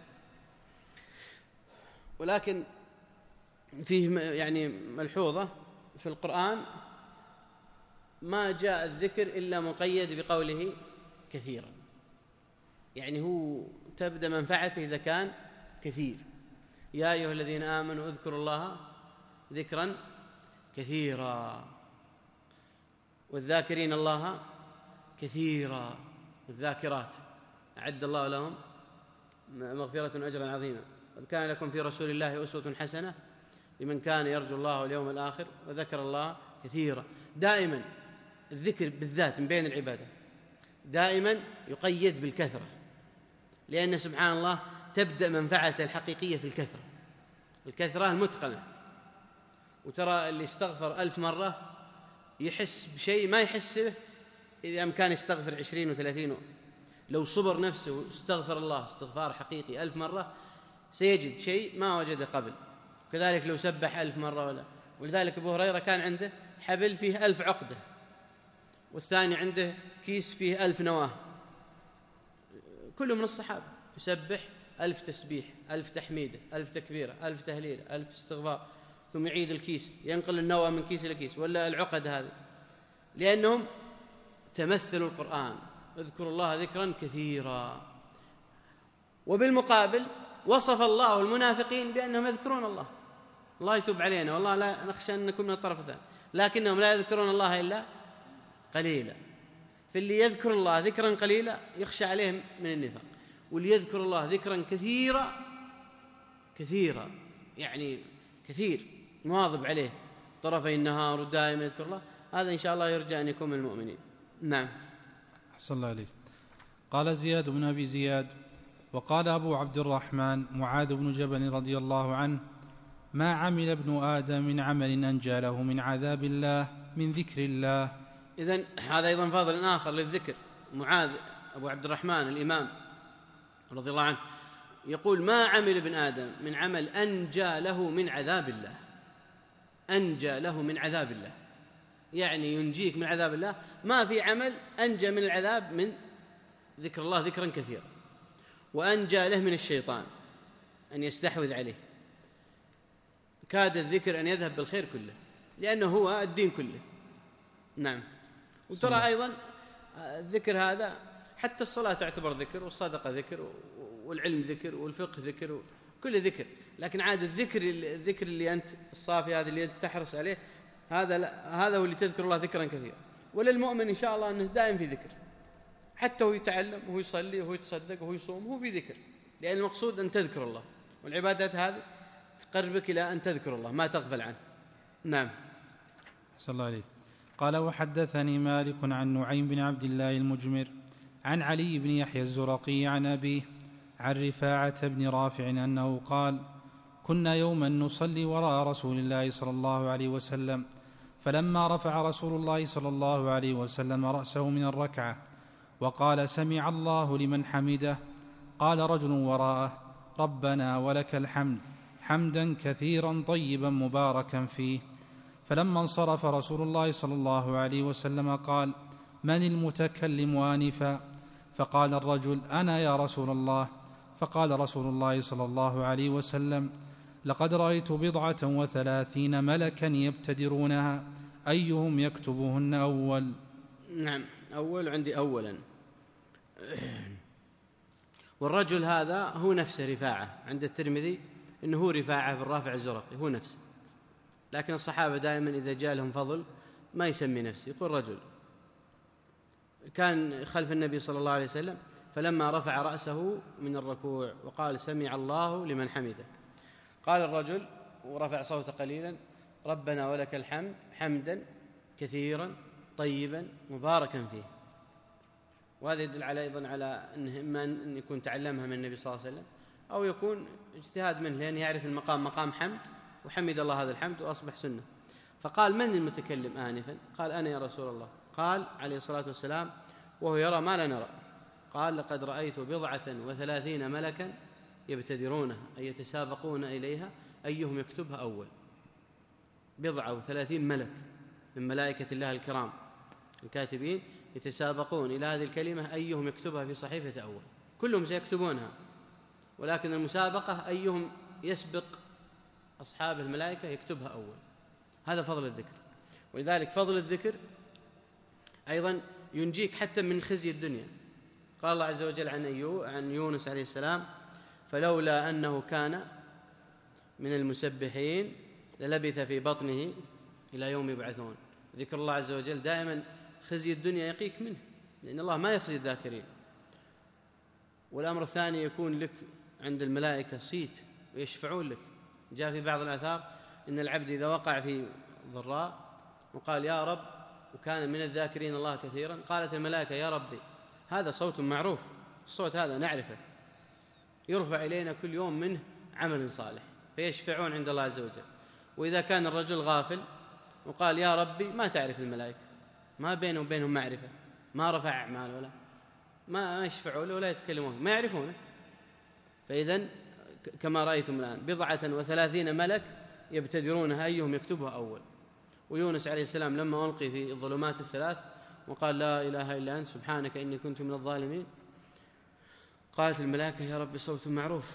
ولكن فيه يعني ملحوظة في القرآن، ما جاء الذكر إلا مقيد بقوله كثيرا، يعني هو تبدأ منفعته إذا كان كثير. يا أيها الذين آمنوا اذكروا الله ذكرا كثيرا، والذاكرين الله كثيرا، والذاكرات أعد الله لهم مغفرة أجرا عظيما. قد كان لكم في رسول الله أسوة حسنة لمن كان يرجو الله واليوم الآخر وذكر الله كثيرا. دائما الذكر بالذات من بين العبادات دائما يقيد بالكثرة، لأن سبحان الله تبدأ منفعته الحقيقية في الكثرة، الكثرة المتقنة. وترى اللي استغفر ألف مرة يحس بشيء ما يحس به إذا أمكان يستغفر عشرين وثلاثين. لو صبر نفسه استغفر الله استغفار حقيقي ألف مرة سيجد شيء ما وجده قبل. كذلك لو سبح ألف مرة ولا. ولذلك أبو هريرة كان عنده حبل فيه ألف عقدة، والثاني عنده كيس فيه ألف نواة، كله من الصحابة يسبح ألف تسبيح، ألف تحميدة، ألف تكبيرة، ألف تهليل، ألف استغفار، ثم يعيد الكيس، ينقل النوى من كيس إلى كيس، ولا العقد هذه، لأنهم تمثلوا القرآن اذكروا الله ذكرا كثيرا. وبالمقابل وصف الله المنافقين بأنهم يذكرون الله، الله يتوب علينا والله لا نخشى أن نكون من الطرف الثاني، لكنهم لا يذكرون الله إلا قليلا. فاللي يذكر الله ذكرا قليلا يخشى عليهم من النفاق، واللي يذكر الله ذكرا كثيرا كثيرا يعني كثير مواظب عليه طرفي النهار ودائما يذكر الله، هذا إن شاء الله يرجى أن يكون من المؤمنين. نعم.
أحسن الله عليك. قال زياد بن أبي زياد وقال أبو عبد الرحمن معاذ بن جبل رضي الله عنه: ما عمل ابن آدم من عمل أنجى له من عذاب الله من ذكر الله.
إذن هذا أيضا فضل آخر للذكر. معاذ أبو عبد الرحمن الإمام رضي الله عنه يقول: ما عمل ابن آدم من عمل أنجى له من عذاب الله. أنجى له من عذاب الله يعني ينجيك من عذاب الله. ما في عمل أنجى من العذاب من ذكر الله ذكرا كثيرا، وأنجى له من الشيطان أن يستحوذ عليه. كاد الذكر أن يذهب بالخير كله، لأنه هو الدين كله. نعم. وترى أيضا الذكر هذا حتى الصلاة تعتبر ذكر، والصدقة ذكر، والعلم ذكر، والفقه ذكر، كل ذكر. لكن عاد الذكر الذكر اللي أنت الصافي هذا اللي أنت تحرص عليه، هذا هذا هو اللي تذكر الله ذكرا كثيرا. وللمؤمن إن شاء الله أنه دائم في ذكر، حتى هو يتعلم وهو يصلي وهو يتصدق وهو يصوم وهو في ذكر، لأن المقصود أن تذكر الله، والعبادات هذه تقربك إلى أن تذكر الله ما تغفل عنه. نعم.
صلى الله عليه. قال: وحدثني مالك عن نعيم بن عبد الله المجمر عن علي بن يحيى الزرقي عن أبيه عن رفاعة بن رافع أنه قال: كنا يوما نصلي وراء رسول الله صلى الله عليه وسلم، فلما رفع رسول الله صلى الله عليه وسلم رأسه من الركعة وقال: سمع الله لمن حمده، قال رجل وراءه: ربنا ولك الحمد حمدا كثيرا طيبا مباركا فيه. فلما انصرف رسول الله صلى الله عليه وسلم قال: من المتكلم آنفا؟ فقال الرجل: أنا يا رسول الله. فقال رسول الله صلى الله عليه وسلم: لقد رأيت بضعة وثلاثين ملكا يبتدرونها أيهم يكتبهن أول.
نعم. أول عندي أولا. والرجل هذا هو نفسه رفاعة عند الترمذي، إنه هو رفاعة بن رافع الزرقي، هو نفسه. لكن الصحابة دائما إذا جاء لهم فضل ما يسمي نفسه، يقول رجل كان خلف النبي صلى الله عليه وسلم، فلما رفع رأسه من الركوع وقال: سمع الله لمن حمده، قال الرجل ورفع صوته قليلا: ربنا ولك الحمد حمدا كثيرا طيبا مباركا فيه. وهذا يدل على أيضا على أنه إما أن يكون تعلمها من النبي صلى الله عليه وسلم، أو يكون اجتهاد منه، لأن يعرف المقام مقام حمد، وحمد الله هذا الحمد وأصبح سنة. فقال: من المتكلم آنفا؟ قال: أنا يا رسول الله. قال عليه الصلاة والسلام وهو يرى ما لا نرى، قال: لقد رأيت بضعة وثلاثين ملكا يبتدرونها أي يتسابقون إليها أيهم يكتبها أول. بضعة وثلاثين ملك من ملائكة الله الكرام الكاتبين يتسابقون إلى هذه الكلمة أيهم يكتبها في صحيفة أول. كلهم سيكتبونها، ولكن المسابقة أيهم يسبق أصحاب الملائكة يكتبها أول. هذا فضل الذكر. ولذلك فضل الذكر أيضا ينجيك حتى من خزي الدنيا. قال الله عز وجل عن أيوب عن يونس عليه السلام: فلولا أنه كان من المسبحين للبث في بطنه إلى يوم يبعثون. ذكر الله عز وجل دائما خزي الدنيا يقيك منه، لأن الله ما يخزي الذاكرين. والأمر الثاني يكون لك عند الملائكة صيت ويشفعون لك. جاء في بعض الآثار إن العبد إذا وقع في ضراء وقال: يا رب، وكان من الذاكرين الله كثيرا، قالت الملائكة: يا ربي، هذا صوت معروف، الصوت هذا نعرفه، يرفع إلينا كل يوم منه عمل صالح، فيشفعون عند الله عز وجل. وإذا كان الرجل غافل وقال: يا ربي، ما تعرف الملائكة، ما بينه وبينهم معرفة، ما رفع أعمال ولا ما يشفعوا له ولا يتكلمون، ما يعرفونه. فإذن كما رأيتم الآن بضعة وثلاثين ملك يبتدرونها أيهم يكتبها أول. ويونس عليه السلام لما ألقي في الظلمات الثلاث وقال: لا إله إلا أنت سبحانك إني كنت من الظالمين، قالت الملائكة: يا رب، صوت معروف،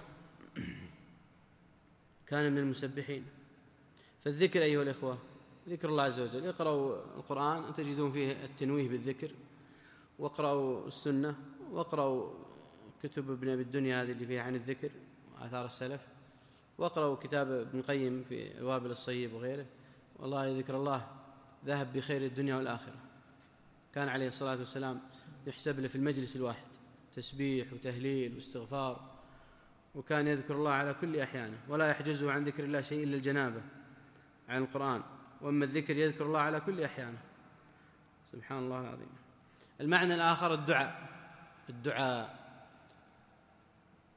كان من المسبحين. فالذكر أيها الإخوة ذكر الله عز وجل. اقرأوا القرآن تجدون فيه التنويه بالذكر، واقرأوا السنة، واقرأوا كتب ابن أبي الدنيا هذه اللي فيها عن الذكر وآثار السلف، واقرأوا كتاب ابن القيم في الوابل الصيب وغيره. والله ذكر الله ذهب بخير الدنيا والآخرة. كان عليه الصلاة والسلام يحسب له في المجلس الواحد تسبيح وتهليل واستغفار، وكان يذكر الله على كل أحيانه، ولا يحجزه عن ذكر الله شيء إلا الجنابة عن القرآن. وأما الذكر يذكر الله على كل أحيانه. سبحان الله العظيم. المعنى الآخر الدعاء. الدعاء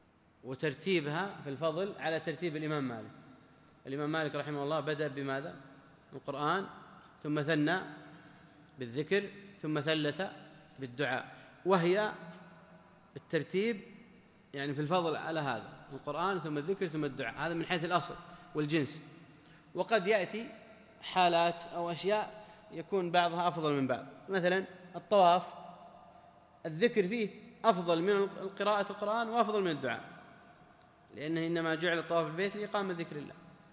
وترتيبها في الفضل على ترتيب الإمام مالك. الإمام مالك رحمه الله بدأ بماذا؟ القرآن، ثم ثنى بالذكر، ثم ثلث بالدعاء، وهي الترتيب يعني في الفضل على هذا، القرآن ثم الذكر ثم الدعاء، هذا من حيث الأصل والجنس. وقد يأتي حالات أو أشياء يكون بعضها أفضل من بعض، مثلا الطواف الذكر فيه أفضل من قراءة القرآن وأفضل من الدعاء، لأنه إنما جعل الطواف البيت لإقامة ذكر الله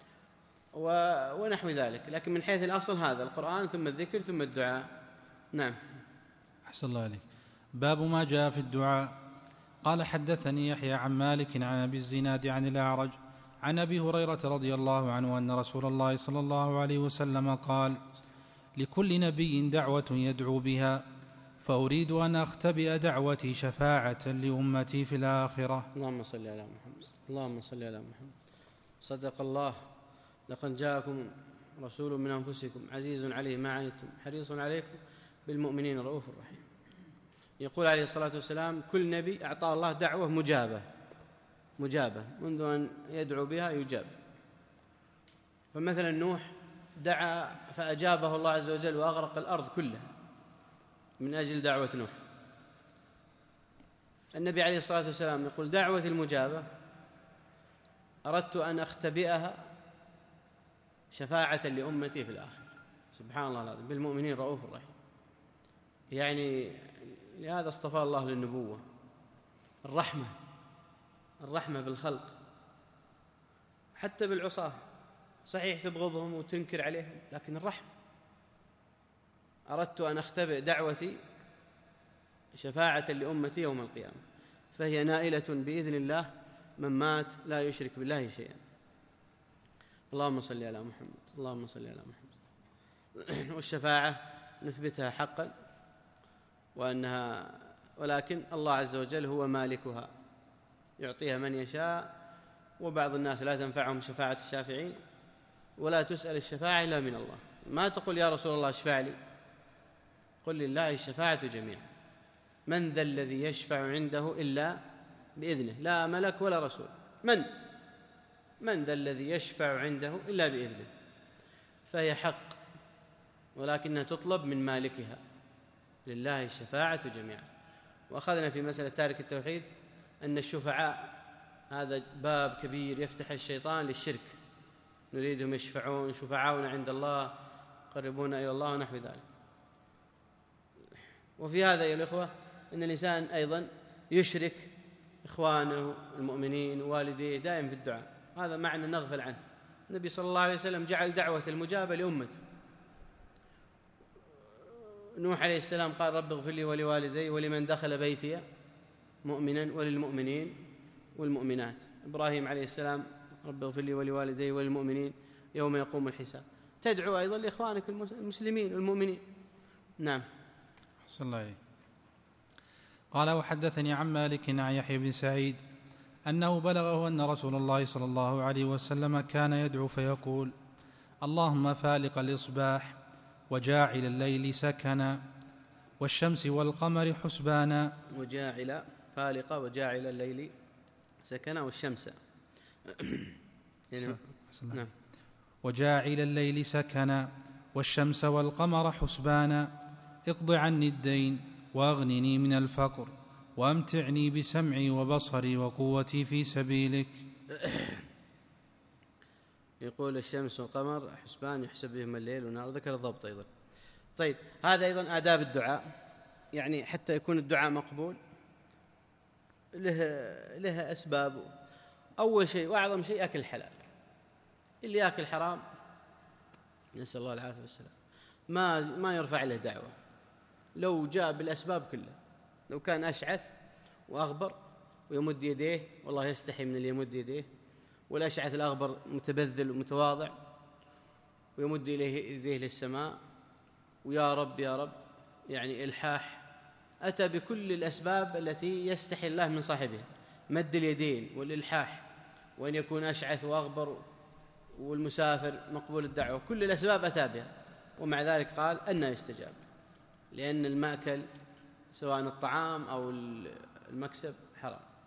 ونحو ذلك، لكن من حيث الأصل هذا القرآن ثم الذكر ثم الدعاء. نعم.
أحسن الله عليك. باب ما جاء في الدعاء. قال حدثني يحيى عن مالك عن أبي الزناد عن الأعرج عن أبي هريرة رضي الله عنه أن رسول الله صلى الله عليه وسلم قال: لكل نبي دعوة يدعو بها، فأريد أن أختبئ دعوتي شفاعة لأمتي في الآخرة.
اللهم صل على محمد. اللهم صل على محمد. صدق الله: لقد جاءكم رسول من أنفسكم عزيز عليه ما عنتم حريص عليكم بالمؤمنين رؤوف رحيم. يقول عليه الصلاة والسلام: كل نبي أعطاه الله دعوة مجابة مجابة منذ أن يدعو بها يجاب. فمثلا نوح دعا فأجابه الله عز وجل وأغرق الأرض كلها من أجل دعوة نوح. النبي عليه الصلاة والسلام يقول: دعوة المجابة أردت أن أختبئها شفاعة لأمتي في الآخرة. سبحان الله العظيم، بالمؤمنين رؤوف رحيم. يعني لهذا اصطفى الله للنبوة، الرحمة الرحمة بالخلق، حتى بالعصاة، صحيح تبغضهم وتنكر عليهم، لكن الرحمة. أردت أن أختبئ دعوتي شفاعة لأمتي يوم القيامة، فهي نائلة بإذن الله من مات لا يشرك بالله شيئا. اللهم صل على محمد. اللهم صل على محمد. والشفاعة نثبتها حقا، وأنها ولكن الله عز وجل هو مالكها، يعطيها من يشاء، وبعض الناس لا تنفعهم شفاعة الشافعين، ولا تسأل الشفاعة إلا من الله. ما تقول يا رسول الله اشفع لي، قل لله الشفاعة جميعا. من ذا الذي يشفع عنده إلا بإذنه، لا ملك ولا رسول. من من ذا الذي يشفع عنده إلا بإذنه، فهي حق، ولكنها تطلب من مالكها. لله الشفاعة جميعا. وأخذنا في مسألة تارك التوحيد أن الشفعاء هذا باب كبير يفتح الشيطان للشرك، نريدهم يشفعون شفعاؤنا عند الله قربونا إلى الله ونحو ذلك. وفي هذا أيها الإخوة أن الإنسان أيضا يشرك إخوانه المؤمنين ووالديه دائم في الدعاء، هذا معنى نغفل عنه. النبي صلى الله عليه وسلم جعل دعوة المجابة لأمته. نوح عليه السلام قال: رب اغفر لي ولوالدي ولمن دخل بيتي مؤمنا وللمؤمنين والمؤمنات. إبراهيم عليه السلام: رب اغفر لي ولوالدي وللمؤمنين يوم يقوم الحساب. تدعو أيضا لإخوانك المسلمين والمؤمنين. نعم.
صلى الله عليه. قال: وحدثني عن مالك عن يحيى بن سعيد أنه بلغه أن رسول الله صلى الله عليه وسلم كان يدعو فيقول: اللهم فالق الإصباح وجاعل الليل سكنا والشمس والقمر حسبانا.
وجاعل فالق وجاعل الليل سكنا والشمس يعني نعم.
وجاعل الليل سكنا والشمس والقمر حسبانا. اقض عني الدين واغنني من الفقر وامتعني بسمعي وبصري وقوتي في سبيلك.
يقول: الشمس والقمر حسبان يحسب بهم الليل والنهار. ذكر الضبط أيضا. طيب، هذا أيضا آداب الدعاء، يعني حتى يكون الدعاء مقبول له له أسباب. أول شيء وأعظم شيء أكل الحلال. اللي يأكل حرام نسأل الله العافية والسلام ما ما يرفع له دعوة، لو جاء بالأسباب كلها. لو كان أشعث وأغبر ويمد يديه، والله يستحي من اللي يمد يديه، والأشعث الأغبر متبذل ومتواضع ويمد إليه يديه للسماء ويا رب يا رب، يعني إلحاح. أتى بكل الأسباب التي يستحي الله من صاحبها، مد اليدين والإلحاح، وأن يكون أشعث وأغبر، والمسافر مقبول الدعوة، كل الأسباب أتى بها، ومع ذلك قال أن يستجاب، لأن المأكل سواء الطعام أو المكسب حرام.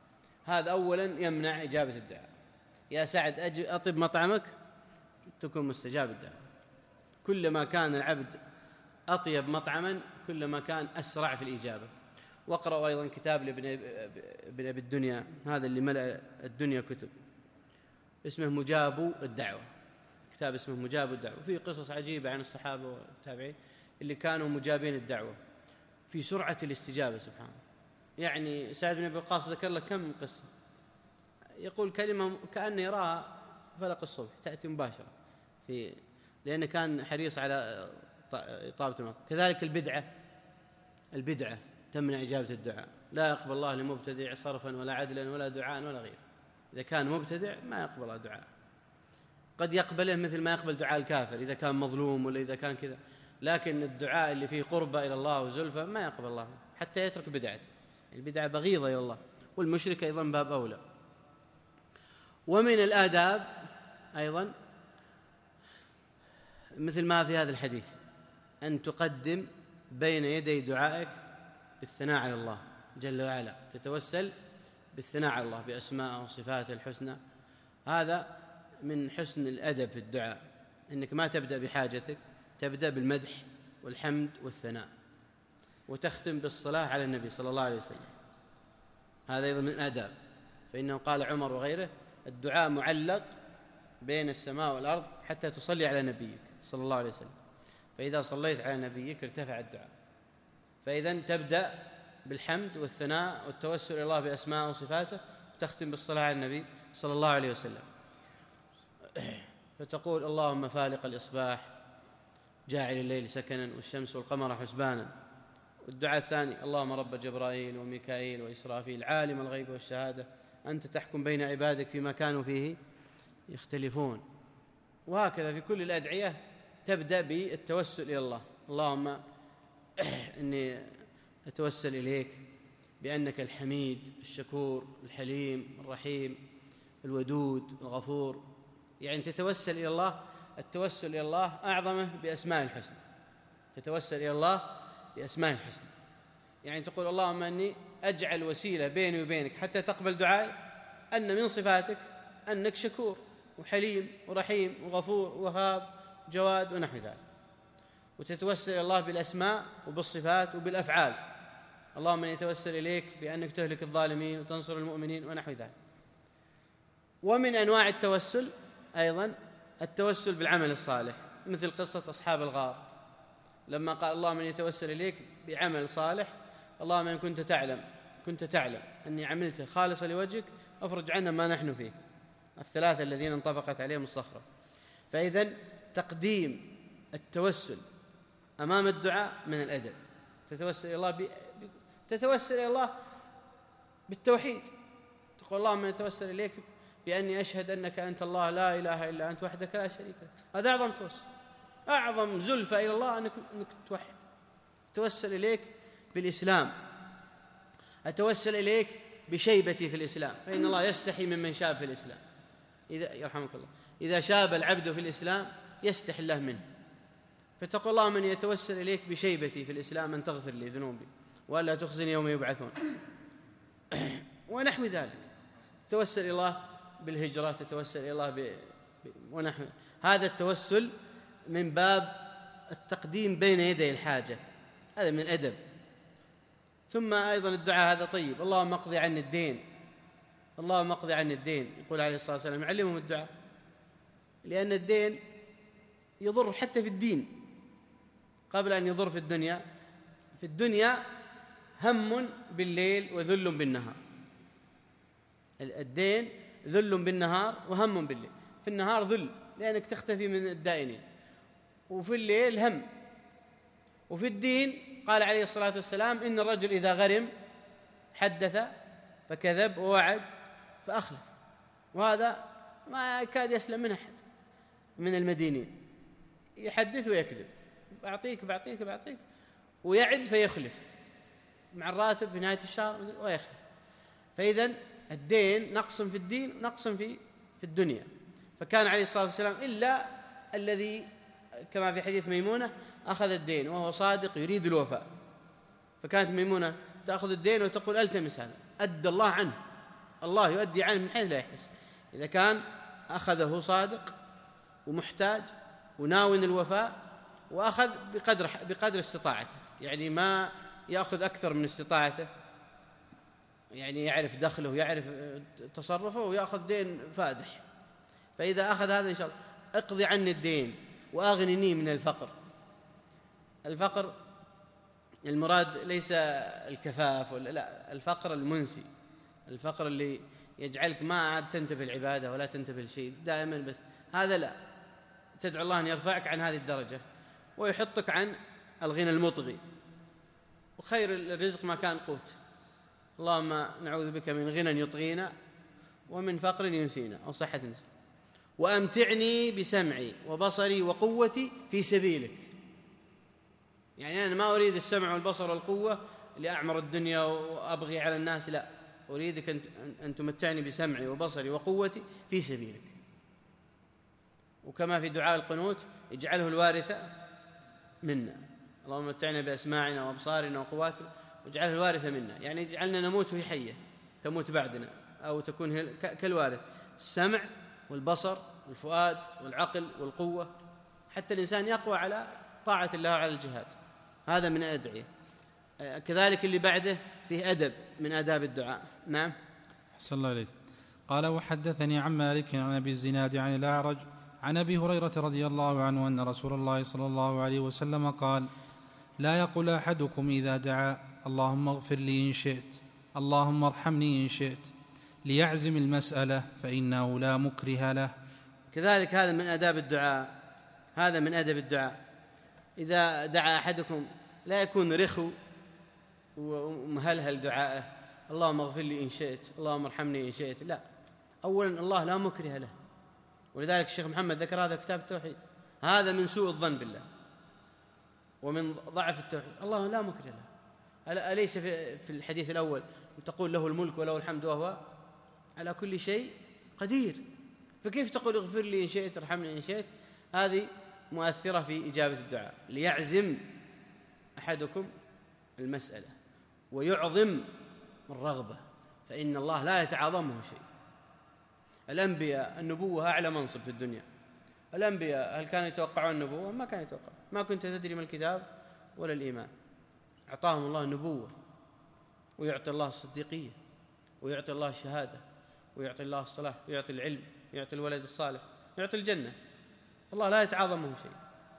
هذا أولا يمنع إجابة الدعاء. يا سعد أطب مطعمك تكون مستجاب الدعاء. كلما كان العبد أطيب مطعما كلما كان أسرع في الإجابة. واقرأوا أيضا كتاب لابن أبي الدنيا، هذا اللي ملأ الدنيا كتب، اسمه مجاب الدعوة، كتاب اسمه مجاب الدعوة، وفيه قصص عجيبة عن الصحابة والتابعين اللي كانوا مجابين الدعوة في سرعة الاستجابة. سبحان الله. يعني سعد بن أبي وقاص ذكر لك كم قصة، يقول كلمة كأنه يراها فلق الصبح تأتي مباشرة، في لأنه كان حريص على إطابة الموت. كذلك البدعة، البدعة تمنع إجابة الدعاء. لا يقبل الله لمبتدع صرفا ولا عدلا ولا دعاء ولا غيره. إذا كان مبتدع ما يقبل الله دعاء، قد يقبله مثل ما يقبل دعاء الكافر إذا كان مظلوم ولا إذا كان كذا، لكن الدعاء اللي فيه قربة إلى الله وزلفة ما يقبل الله حتى يترك بدعته. البدعة بغيضة إلى الله، والمشرك أيضا باب أولى. ومن الآداب أيضا مثل ما في هذا الحديث أن تقدم بين يدي دعائك بالثناء على الله جل وعلا، تتوسل بالثناء على الله بأسمائه وصفاته الحسنى. هذا من حسن الأدب في الدعاء، أنك ما تبدأ بحاجتك، تبدأ بالمدح والحمد والثناء، وتختم بالصلاة على النبي صلى الله عليه وسلم. هذا أيضا من الآداب، فإنه قال عمر وغيره: الدعاء معلق بين السماء والأرض حتى تصلي على نبيك صلى الله عليه وسلم، فإذا صليت على نبيك ارتفع الدعاء. فإذا تبدأ بالحمد والثناء والتوسل إلى الله بأسماء وصفاته، وتختم بالصلاة على النبي صلى الله عليه وسلم. فتقول: اللهم فالق الإصباح جاعل الليل سكنا والشمس والقمر حسبانا. والدعاء الثاني: اللهم رب جبرائيل وميكائيل وإسرافيل عالم الغيب والشهادة أنت تحكم بين عبادك فيما كانوا فيه يختلفون. وهكذا في كل الأدعية تبدأ بالتوسل إلى الله. اللهم إني أتوسل إليك بأنك الحميد الشكور الحليم الرحيم الودود الغفور. يعني تتوسل إلى الله، التوسل إلى الله أعظمه بأسماء الحسنى، تتوسل إلى الله بأسماء الحسنى. يعني تقول: اللهم أني أجعل وسيلة بيني وبينك حتى تقبل دعائي أن من صفاتك أنك شكور وحليم ورحيم وغفور وهاب جواد ونحو ذلك. وتتوسل إلى الله بالأسماء وبالصفات وبالأفعال: اللهم أني أتوسل إليك بأنك تهلك الظالمين وتنصر المؤمنين ونحو ذلك. ومن أنواع التوسل أيضا التوسل بالعمل الصالح، مثل قصة أصحاب الغار لما قال: اللهم أني أتوسل إليك بعمل صالح، اللهم إن كنت تعلم كنت تعلم أني عملته خالصا لوجهك أفرج عنا ما نحن فيه، الثلاثة الذين انطبقت عليهم الصخرة. فإذن تقديم التوسل أمام الدعاء من الأدب. تتوسل إلى الله ب... تتوسل إلى الله بالتوحيد، تقول: اللهم أني أتوسل إليك بأني أشهد أنك أنت الله لا إله إلا أنت وحدك لا شريك لك. هذا أعظم توسل، أعظم زلفة إلى الله أنك, أنك توحد. أتوسل إليك بالإسلام، أتوسل إليك بشيبتي في الإسلام، فإن الله يستحي ممن شاب في الإسلام. إذا يرحمك الله إذا شاب العبد في الإسلام يستحي الله منه. فتقول: اللهم أني أتوسل إليك بشيبتي في الإسلام أن تغفر لي ذنوبي وألا تخزني يوم يبعثون ونحو ذلك. تتوسل إلى الله بالهجرة، تتوسل إلى الله ب... ب... ونحو هذا التوسل من باب التقديم بين يدي الحاجة، هذا من الأدب. ثم أيضا الدعاء هذا طيب: اللهم اقضي عني الدين، اللهم اقضي عني الدين. يقول عليه الصلاة والسلام يعلمهم الدعاء، لأن الدين يضر حتى في الدين قبل أن يضر في الدنيا. في الدنيا هم بالليل وذل بالنهار، الدين ذل بالنهار وهم بالليل. في النهار ذل لأنك تختفي من الدائنين، وفي الليل هم. وفي الدين قال عليه الصلاة والسلام: إن الرجل إذا غرم حدث فكذب ووعد فأخلف. وهذا ما يكاد يسلم من أحد من المدينين، يحدث ويكذب، بعطيك بعطيك بعطيك ويعد فيخلف مع الراتب في نهاية الشهر ويخلف. فإذن الدين نقص في الدين ونقص في في الدنيا. فكان عليه الصلاة والسلام إلا الذي كما في حديث ميمونة أخذ الدين وهو صادق يريد الوفاء، فكانت ميمونة تأخذ الدين وتقول: ألتمس هذا، أدى الله عنه الله يؤدي عنه من حيث لا يحتسب. إذا كان أخذه صادق ومحتاج وناوي الوفاء وأخذ بقدر بقدر استطاعته، يعني ما يأخذ أكثر من استطاعته، يعني يعرف دخله ويعرف تصرفه ويأخذ دين فادح. فإذا أخذ هذا إن شاء الله اقضي عني الدين وأغنني من الفقر. الفقر المراد ليس الكفاف ولا لا، الفقر المنسي، الفقر اللي يجعلك ما عاد تنتبه العبادة ولا تنتبه الشيء دائما، بس هذا لا، تدعو الله أن يرفعك عن هذه الدرجة ويحطك عن الغنى المطغي. وخير الرزق ما كان قوت. اللهم نعوذ بك من غنى يطغينا ومن فقر ينسينا أو صحة نسينا. وأمتعني بسمعي وبصري وقوتي في سبيلك. يعني أنا ما أريد السمع والبصر والقوة لأعمر الدنيا وأبغي على الناس، لا، أريدك أن تمتعني بسمعي وبصري وقوتي في سبيلك. وكما في دعاء القنوت اجعله الوارث منا، اللهم متعنا بأسماعنا وأبصارنا وقواتنا واجعله الوارث منا، يعني اجعلنا نموت وهي حية تموت بعدنا، أو تكون كالوارث. السمع والبصر والفؤاد والعقل والقوة، حتى الإنسان يقوى على طاعة الله وعلى الجهاد. هذا من الأدعية. كذلك اللي بعده فيه أدب من آداب الدعاء. نعم.
أحسن الله إليك. قال وحدثني عن مالك عن أبي الزناد عن الأعرج عن أبي هريرة رضي الله عنه أن رسول الله صلى الله عليه وسلم قال: لا يقول أحدكم إذا دعا اللهم اغفر لي إن شئت، اللهم ارحمني إن شئت، ليعزم المسألة فإنه لا مكره له.
كذلك هذا من آداب الدعاء، هذا من أدب الدعاء. إذا دعا أحدكم لا يكون رخو ومهلهل دعائه اللهم اغفر لي إن شئت، اللهم ارحمني إن شئت، لا، أولا الله لا مكره له. ولذلك الشيخ محمد ذكر هذا كتاب التوحيد. هذا من سوء الظن بالله ومن ضعف التوحيد. الله لا مكره له. أليس في الحديث الأول تقول له الملك وله الحمد وهو على كل شيء قدير؟ فكيف تقول اغفر لي إن شئت ارحمني إن شئت؟ هذه مؤثرة في إجابة الدعاء. ليعزم أحدكم المسألة ويعظم الرغبة، فإن الله لا يتعاظمه شيء. الأنبياء النبوة أعلى منصب في الدنيا. الأنبياء هل كانوا يتوقعون النبوة؟ ما كانوا يتوقعون. ما كنت تدري ما الكتاب ولا الإيمان. أعطاهم الله النبوة، ويعطي الله الصديقية، ويعطي الله الشهادة، ويعطي الله الصلاح، ويعطي العلم، ويعطي الولد الصالح، ويعطي الجنة. الله لا يتعاظمه شيء.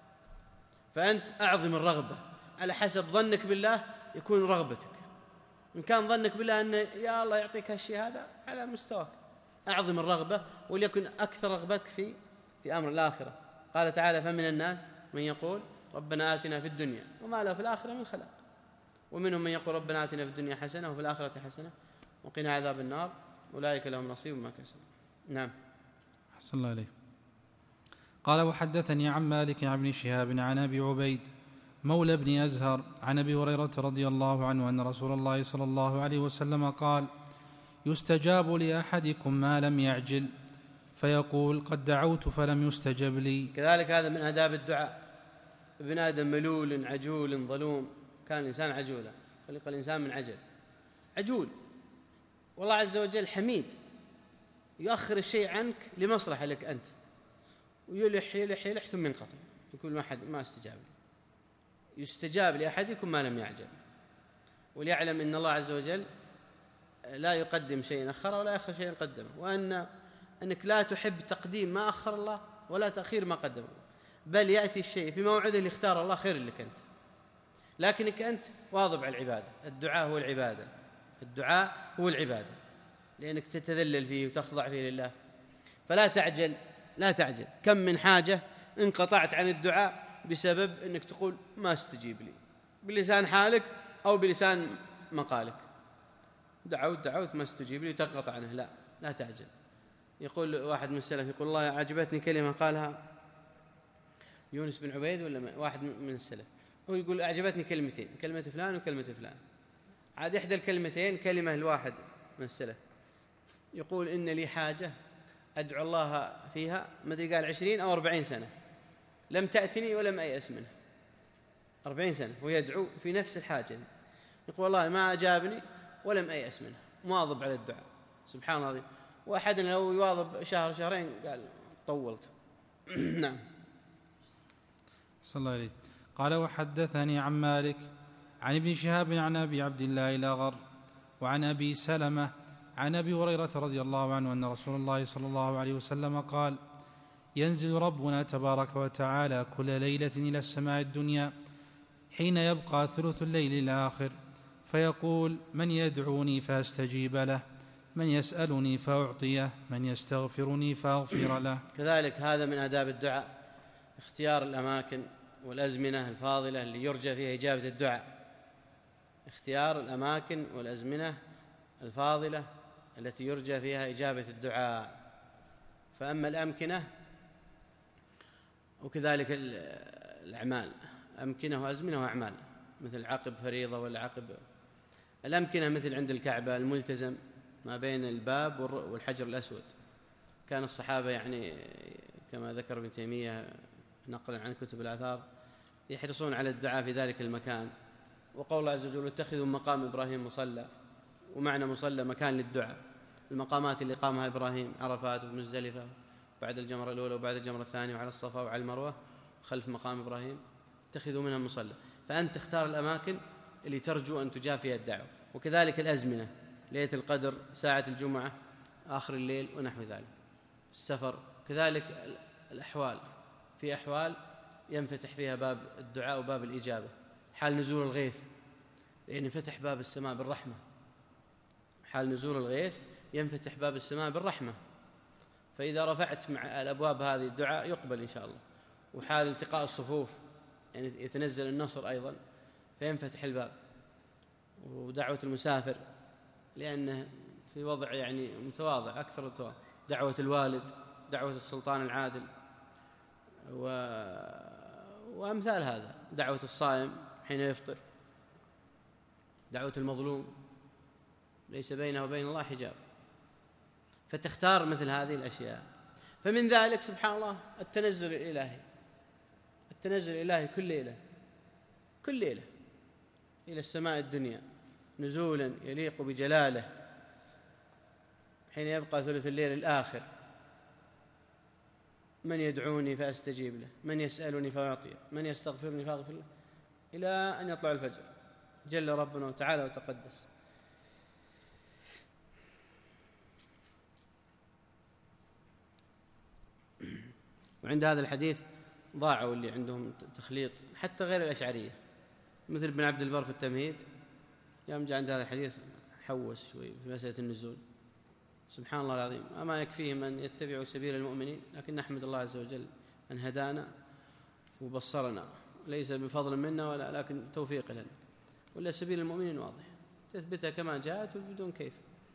فأنت أعظم الرغبة على حسب ظنك بالله يكون رغبتك. إن كان ظنك بالله أن يا الله يعطيك هالشيء هذا على مستواك، أعظم الرغبة، وليكن أكثر رغبتك في في أمر الآخرة. قال تعالى: فمن الناس من يقول ربنا آتنا في الدنيا وما له في الآخرة من خلاق، ومنهم من يقول ربنا آتنا في الدنيا حسنة وفي الآخرة حسنة وقنا عذاب النار أولئك لهم نصيب مما كسبوا. نعم.
أحسن الله عليه. قال وحدثني عن مالك عن ابن شهاب عن أبي عبيد مولى بن أزهر عن أبي هريرة رضي الله عنه أن رسول الله صلى الله عليه وسلم قال: يستجاب لأحدكم ما لم يعجل، فيقول قد دعوت فلم يستجب لي.
كذلك هذا من آداب الدعاء. ابن آدم ملول عجول ظلوم، كان الإنسان عجولا، خلق الإنسان من عجل، عجول. والله عز وجل حميد، يؤخر الشيء عنك لمصلحة لك أنت، ويلح يلح يلح ثم ينقطع، يقول ما حد ما استجاب لي. يستجاب لأحدكم ما لم يعجل، وليعلم أن الله عز وجل لا يقدم شيء أخره ولا يأخر شيء قدمه، وأن أنك لا تحب تقديم ما أخر الله ولا تأخير ما قدمه، بل يأتي الشيء في موعده اللي اختار الله خير لك أنت، لكنك أنت واظب على العبادة. الدعاء هو العبادة، الدعاء هو العبادة، لأنك تتذلل فيه وتخضع فيه لله. فلا تعجل، لا تعجل. كم من حاجة انقطعت عن الدعاء بسبب أنك تقول ما استجيب لي، بلسان حالك أو بلسان مقالك، دعوت دعوت ما استجيب لي تقطع عنه. لا، لا تعجل. يقول واحد من السلف، يقول الله عجبتني كلمة قالها يونس بن عبيد ولا واحد من السلف، هو يقول أعجبتني كلمتين، كلمة فلان وكلمة فلان. عاد إحدى الكلمتين كلمة الواحد من السلف، يقول إن لي حاجة أدعو الله فيها ما أدري قال عشرين أو أربعين سنة لم تأتني ولم أيأس منها. أربعين سنة ويدعو في نفس الحاجة، يقول والله ما أجابني ولم أيأس منها، مواظب على الدعاء. سبحان الله العظيم. وأحدنا لو يواظب شهر شهرين قال طولت. نعم.
صلى الله عليه. قال وحدثني عن مالك عن ابن شهاب عن أبي عبد الله الأغر وعن أبي سلمة عن أبي هريرة رضي الله عنه أن رسول الله صلى الله عليه وسلم قال ينزل ربنا تبارك وتعالى كل ليلة إلى السماء الدنيا حين يبقى ثلث الليل الآخر فيقول من يدعوني فأستجيب له، من يسألني فأعطيه، من يستغفرني فأغفر له.
كذلك هذا من آداب الدعاء، اختيار الأماكن والأزمنة الفاضلة اللي يرجى فيها إجابة الدعاء، اختيار الأماكن والأزمنة الفاضلة التي يرجى فيها إجابة الدعاء. فأما الأمكنة وكذلك الأعمال، أمكنة وأزمنة وأعمال، مثل عقب فريضة ولا عقب. الأمكنة مثل عند الكعبة الملتزم ما بين الباب والحجر الأسود، كان الصحابة يعني كما ذكر ابن تيمية نقلا عن كتب الآثار يحرصون على الدعاء في ذلك المكان. وقول الله عز وجل اتخذوا مقام إبراهيم مصلى، ومعنى مصلى مكان للدعاء. المقامات اللي قامها إبراهيم عرفات ومزدلفة بعد الجمرة الأولى وبعد الجمرة الثانية وعلى الصفا وعلى المروة خلف مقام إبراهيم اتخذوا منها مصلى. فأنت تختار الأماكن اللي ترجو أن تجاب فيها الدعوة. وكذلك الأزمنة، ليلة القدر، ساعة الجمعة، آخر الليل ونحو ذلك، السفر. كذلك الأحوال، في أحوال ينفتح فيها باب الدعاء وباب الإجابة، حال نزول الغيث لأن ينفتح باب السماء بالرحمة، حال نزول الغيث ينفتح باب السماء بالرحمة، فإذا رفعت مع الأبواب هذه الدعاء يقبل إن شاء الله. وحال التقاء الصفوف يعني يتنزل النصر أيضا فينفتح الباب. ودعوة المسافر لأنه في وضع يعني متواضع أكثر التواضع، دعوة الوالد، دعوة السلطان العادل و... وأمثال هذا، دعوة الصائم حين يفطر، دعوة المظلوم ليس بينه وبين الله حجاب. فتختار مثل هذه الأشياء. فمن ذلك سبحان الله التنزل الإلهي، التنزل الإلهي كل ليلة كل ليلة إلى السماء الدنيا نزولا يليق بجلاله حين يبقى ثلث الليل الآخر. من يدعوني فأستجيب له، من يسألني فأعطيه، من يستغفرني فأغفر له، إلى أن يطلع الفجر جل ربنا وتعالى وتقدس. وعند هذا الحديث ضاعوا اللي عندهم تخليط حتى غير الأشعرية، مثل ابن عبد البر في التمهيد يوم جاء عند هذا الحديث حوس شوي في مسألة النزول. سبحان الله العظيم، أما يكفيهم أن يتبعوا سبيل المؤمنين، لكن نحمد الله عز وجل أن هدانا وبصرنا، ليس بفضل منا ولا لكن توفيق لنا. ولا سبيل المؤمنين واضح، تثبتها كما جاءت بدون كيف.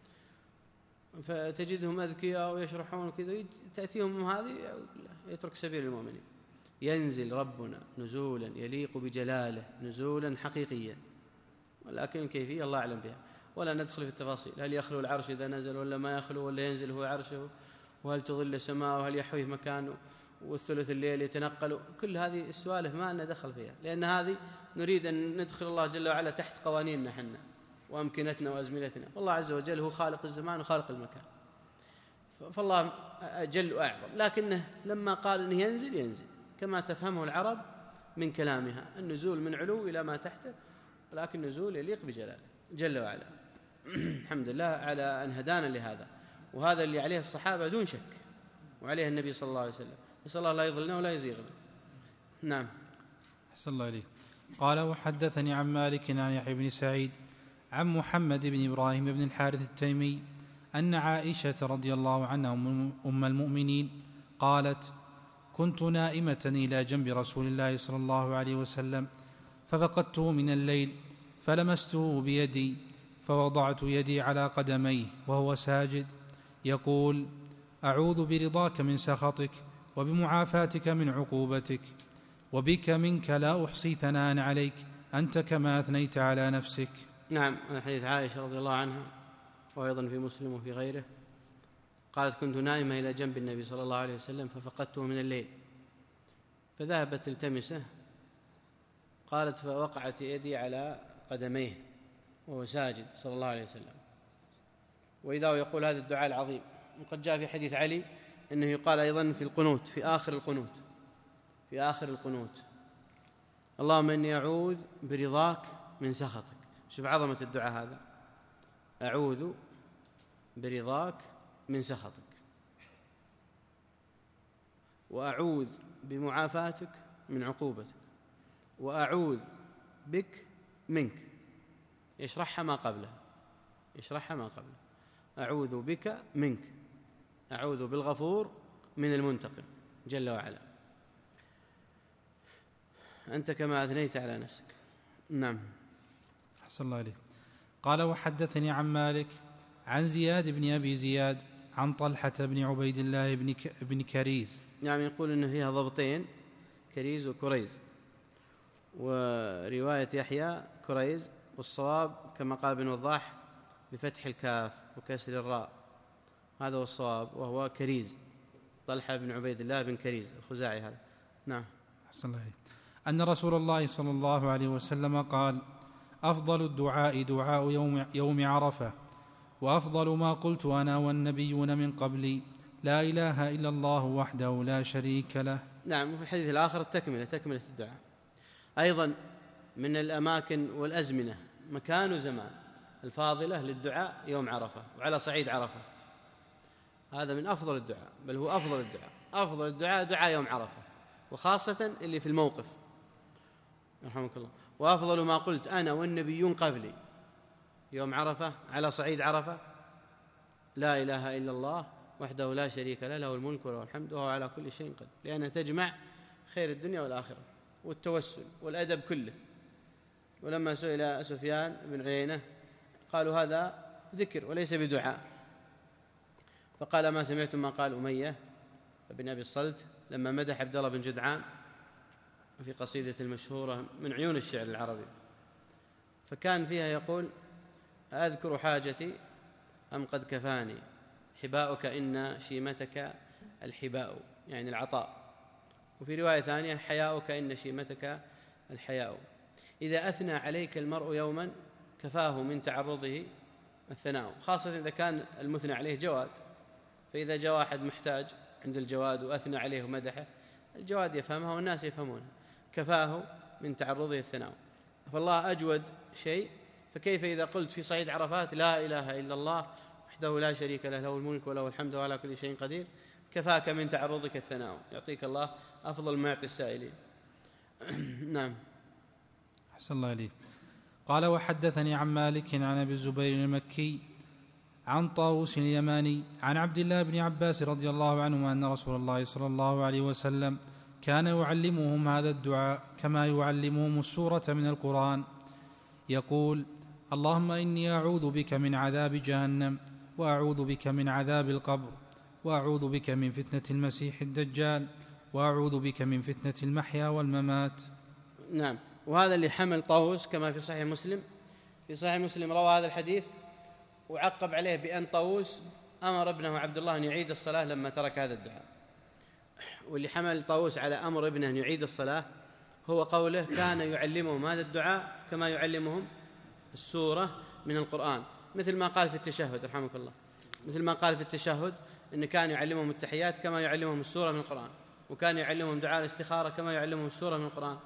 فتجدهم أذكياء ويشرحون كذا، تأتيهم هذه يترك سبيل المؤمنين. ينزل ربنا نزولا يليق بجلاله، نزولا حقيقيا، ولكن الكيفية الله أعلم بها، ولا ندخل في التفاصيل. هل يخلو العرش إذا نزل ولا ما يخلو، ولا ينزل هو عرشه، وهل تظل سماءه، وهل يحويه مكانه، والثلث الليل يتنقل. كل هذه السوالف ما لنا دخل فيها، لأن هذه نريد أن ندخل الله جل وعلا تحت قوانيننا حنا وأمكنتنا وأزمنتنا. والله عز وجل هو خالق الزمان وخالق المكان، فالله أجل وأعظم. لكنه لما قال أنه ينزل ينزل كما تفهمه العرب من كلامها، النزول من علو إلى ما تحته، ولكن نزول يليق بجلاله جل وعلا. الحمد لله على أن هدانا لهذا، وهذا اللي عليه الصحابة دون شك، وعليه النبي صلى الله عليه وسلم. نسأل الله لا يضلنا ولا يزيغنا. نعم.
أحسن الله إليك. قال وحدثني عن مالك عن يحيى بن سعيد عن محمد بن إبراهيم بن الحارث التيمي أن عائشة رضي الله عنها أم المؤمنين قالت: كنت نائمة إلى جنب رسول الله صلى الله عليه وسلم ففقدته من الليل فلمسته بيدي فوضعت يدي على قدميه وهو ساجد يقول: أعوذ برضاك من سخطك وبمعافاتك من عقوبتك وبك منك لا أحصي ثناء عليك أنت كما أثنيت على نفسك.
نعم. حديث عائشة رضي الله عنها وأيضا في مسلم وفي غيره قالت: كنت نائمة إلى جنب النبي صلى الله عليه وسلم ففقدته من الليل فذهبت تلتمسه، قالت: فوقعت يدي على قدميه وهو ساجد صلى الله عليه وسلم، وإذا هو يقول هذا الدعاء العظيم. وقد جاء في حديث علي أنه يقال أيضا في القنوت، في آخر القنوت في آخر القنوت اللهم إني أعوذ برضاك من سخطك. شوف عظمة الدعاء هذا، أعوذ برضاك من سخطك، وأعوذ بمعافاتك من عقوبتك، وأعوذ بك منك. يشرحها ما قبلها يشرحها ما قبلها أعوذ بك منك، أعوذ بالغفور من المنتقم جل وعلا. أنت كما أثنيت على نفسك. نعم.
أحسن الله عليك. قال وحدثني عن مالك عن زياد بن أبي زياد عن طلحة بن عبيد الله بن, ك... بن كريز.
نعم، يقول إنه فيها ضبطين، كريز وكريز، ورواية يحيى كريز، والصواب كما قال ابن وضاح بفتح الكاف وكسر الراء، هذا هو الصواب، وهو كريز، طلحة بن عبيد الله بن كريز الخزاعي هذا. نعم.
أحسن الله عليك. أن رسول الله صلى الله عليه وسلم قال أفضل الدعاء دعاء يوم, يوم عرفة، وأفضل ما قلت أنا والنبيون من قبلي لا إله إلا الله وحده لا شريك له.
نعم. وفي الحديث الآخر التكملة تكملة الدعاء. أيضا من الأماكن والأزمنة مكان وزمان الفاضلة للدعاء يوم عرفة وعلى صعيد عرفة، هذا من أفضل الدعاء، بل هو أفضل الدعاء. أفضل الدعاء دعاء يوم عرفة، وخاصة اللي في الموقف رحمك الله. وأفضل ما قلت أنا والنبيون قبلي يوم عرفة على صعيد عرفة لا إله إلا الله وحده لا شريك له، له الملك وله الحمد وهو على كل شيء قدير، لأنها تجمع خير الدنيا والآخرة والتوسل والأدب كله. ولما سئل سفيان بن عيينة قالوا هذا ذكر وليس بدعاء، فقال ما سمعتم ما قال أمية بن أبي الصلت لما مدح عبد الله بن جدعان في قصيدة المشهورة من عيون الشعر العربي، فكان فيها يقول أذكر حاجتي أم قد كفاني حباؤك إن شيمتك الحباء، يعني العطاء. وفي رواية ثانية حياؤك إن شيمتك الحياء. إذا أثنى عليك المرء يوما كفاه من تعرضه الثناء، خاصة إذا كان المثنى عليه جواد، فإذا جاء واحد محتاج عند الجواد وأثنى عليه ومدحه، الجواد يفهمها والناس يفهمونها، كفاه من تعرضه الثناء. فالله أجود شيء، فكيف إذا قلت في صعيد عرفات لا إله إلا الله وحده لا شريك له، له الملك وله الحمد وعلى كل شيء قدير، كفاك من تعرضك الثناء، يعطيك الله أفضل ما يعطي السائلين. نعم.
أحسن الله عليك. قال وحدثني عن مالك عن أبي الزبير المكي عن طاووس اليماني عن عبد الله بن عباس رضي الله عنهما أن رسول الله صلى الله عليه وسلم كان يعلمهم هذا الدعاء كما يعلمهم السورة من القرآن، يقول اللهم إني أعوذ بك من عذاب جهنم، وأعوذ بك من عذاب القبر، وأعوذ بك من فتنة المسيح الدجال، وأعوذ بك من فتنة المحيا والممات.
نعم. وهذا اللي حمل طاووس كما في صحيح مسلم، في صحيح مسلم روى هذا الحديث وعقب عليه بأن طاووس أمر ابنه عبد الله أن يعيد الصلاة لما ترك هذا الدعاء. واللي حمل طاووس على أمر ابنه أن يعيد الصلاة هو قوله كان يعلمهم هذا الدعاء كما يعلمهم السورة من القرآن، مثل ما قال في التشهد رحمك الله، مثل ما قال في التشهد إن كان يعلمهم التحيات كما يعلمهم السورة من القرآن، وكان يعلمهم دعاء الاستخارة كما يعلمهم السورة من القرآن.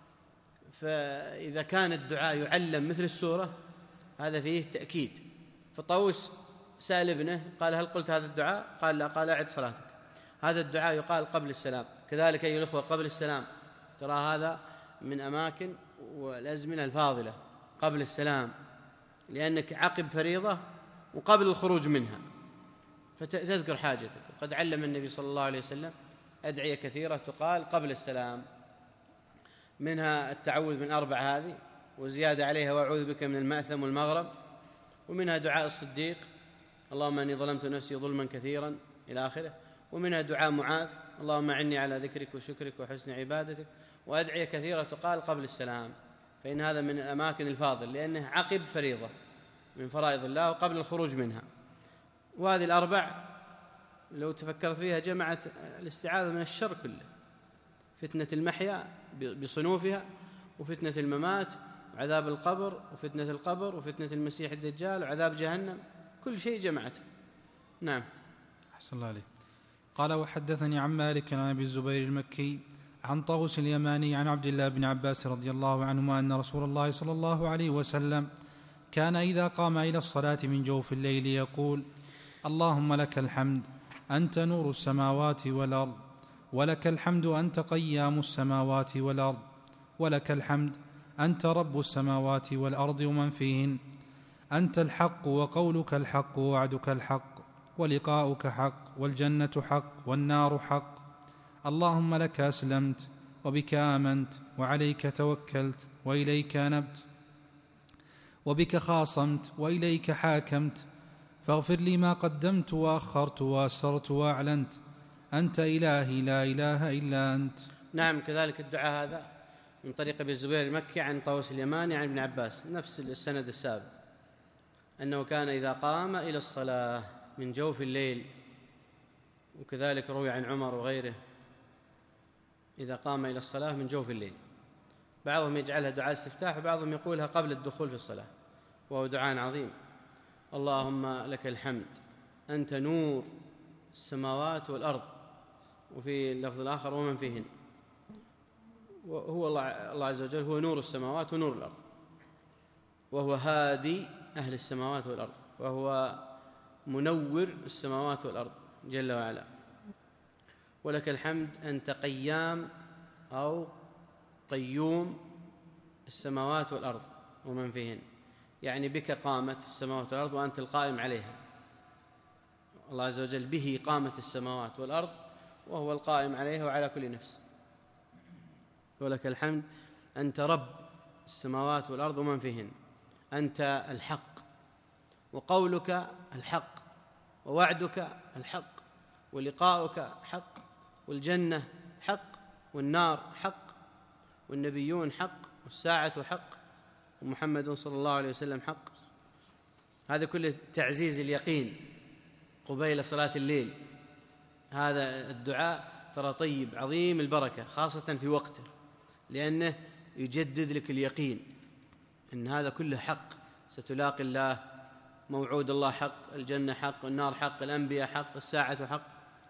فإذا كان الدعاء يعلم مثل السورة هذا فيه تأكيد. فطاووس سأل ابنه قال هل قلت هذا الدعاء؟ قال لا. قال أعد صلاتك. هذا الدعاء يقال قبل السلام، كذلك أيها الأخوة قبل السلام، ترى هذا من أماكن والأزمنة الفاضلة قبل السلام، لأنك عقب فريضة وقبل الخروج منها فتذكر حاجتك. وقد علم النبي صلى الله عليه وسلم أدعية كثيرة تقال قبل السلام، منها التعوذ من أربع هذه وزيادة عليها وأعوذ بك من المأثم والمغرم، ومنها دعاء الصديق اللهم أني ظلمت نفسي ظلما كثيرا إلى آخره، ومنها دعاء معاذ اللهم أعني على ذكرك وشكرك وحسن عبادتك، وأدعية كثيرة تقال قبل السلام. فإن هذا من الأماكن الفاضل لأنه عقب فريضة من فرائض الله وقبل الخروج منها. وهذه الأربع لو تفكرت فيها جمعت الاستعاذة من الشر كله، فتنة المحيا بصنوفها، وفتنة الممات، وعذاب القبر، وفتنة القبر، وفتنة المسيح الدجال، وعذاب جهنم، كل شيء جمعته. نعم.
أحسن الله عليك. قال وحدثني عن مالك عن أبي الزبير المكي عن طاووس اليماني عن عبد الله بن عباس رضي الله عنهما أن رسول الله صلى الله عليه وسلم كان إذا قام إلى الصلاة من جوف الليل يقول: اللهم لك الحمد أنت نور السماوات والأرض، ولك الحمد أنت قيام السماوات والأرض، ولك الحمد أنت رب السماوات والأرض ومن فيهن، أنت الحق وقولك الحق ووعدك الحق ولقاؤك حق والجنة حق والنار حق، اللهم لك أسلمت وبك آمنت وعليك توكلت وإليك أنبت وبك خاصمت وإليك حاكمت، فاغفر لي ما قدمت وأخرت وأسررت وأعلنت، أنت إلهي لا إله إلا أنت.
نعم. كذلك الدعاء هذا من طريق أبي الزبير المكي عن طاووس اليماني عن ابن عباس، نفس السند السابق، أنه كان إذا قام إلى الصلاة من جوف الليل، وكذلك روي عن عمر وغيره إذا قام إلى الصلاة من جوف الليل. بعضهم يجعلها دعاء استفتاح وبعضهم يقولها قبل الدخول في الصلاة، وهو دعاء عظيم. اللهم لك الحمد أنت نور السماوات والأرض، وفي اللفظ الآخر ومن فيهن. وهو الله عز وجل هو نور السماوات ونور الأرض، وهو هادي أهل السماوات والأرض، وهو منور السماوات والأرض جل وعلا. ولك الحمد أنت قيام أو قيوم السماوات والأرض ومن فيهن، يعني بك قامت السماوات والأرض وأنت القائم عليها. الله عز وجل به قامت السماوات والأرض وهو القائم عليها وعلى كل نفس. ولك الحمد أنت رب السماوات والأرض ومن فيهن، أنت الحق وقولك الحق ووعدك الحق ولقاؤك حق والجنة حق والنار حق والنبيون حق والساعة حق ومحمد صلى الله عليه وسلم حق. هذا كله تعزيز اليقين قبيل صلاة الليل. هذا الدعاء ترى طيب عظيم البركة، خاصة في وقته، لأنه يجدد لك اليقين أن هذا كله حق، ستلاقي الله، موعود الله حق، الجنة حق، النار حق، الأنبياء حق، الساعة حق.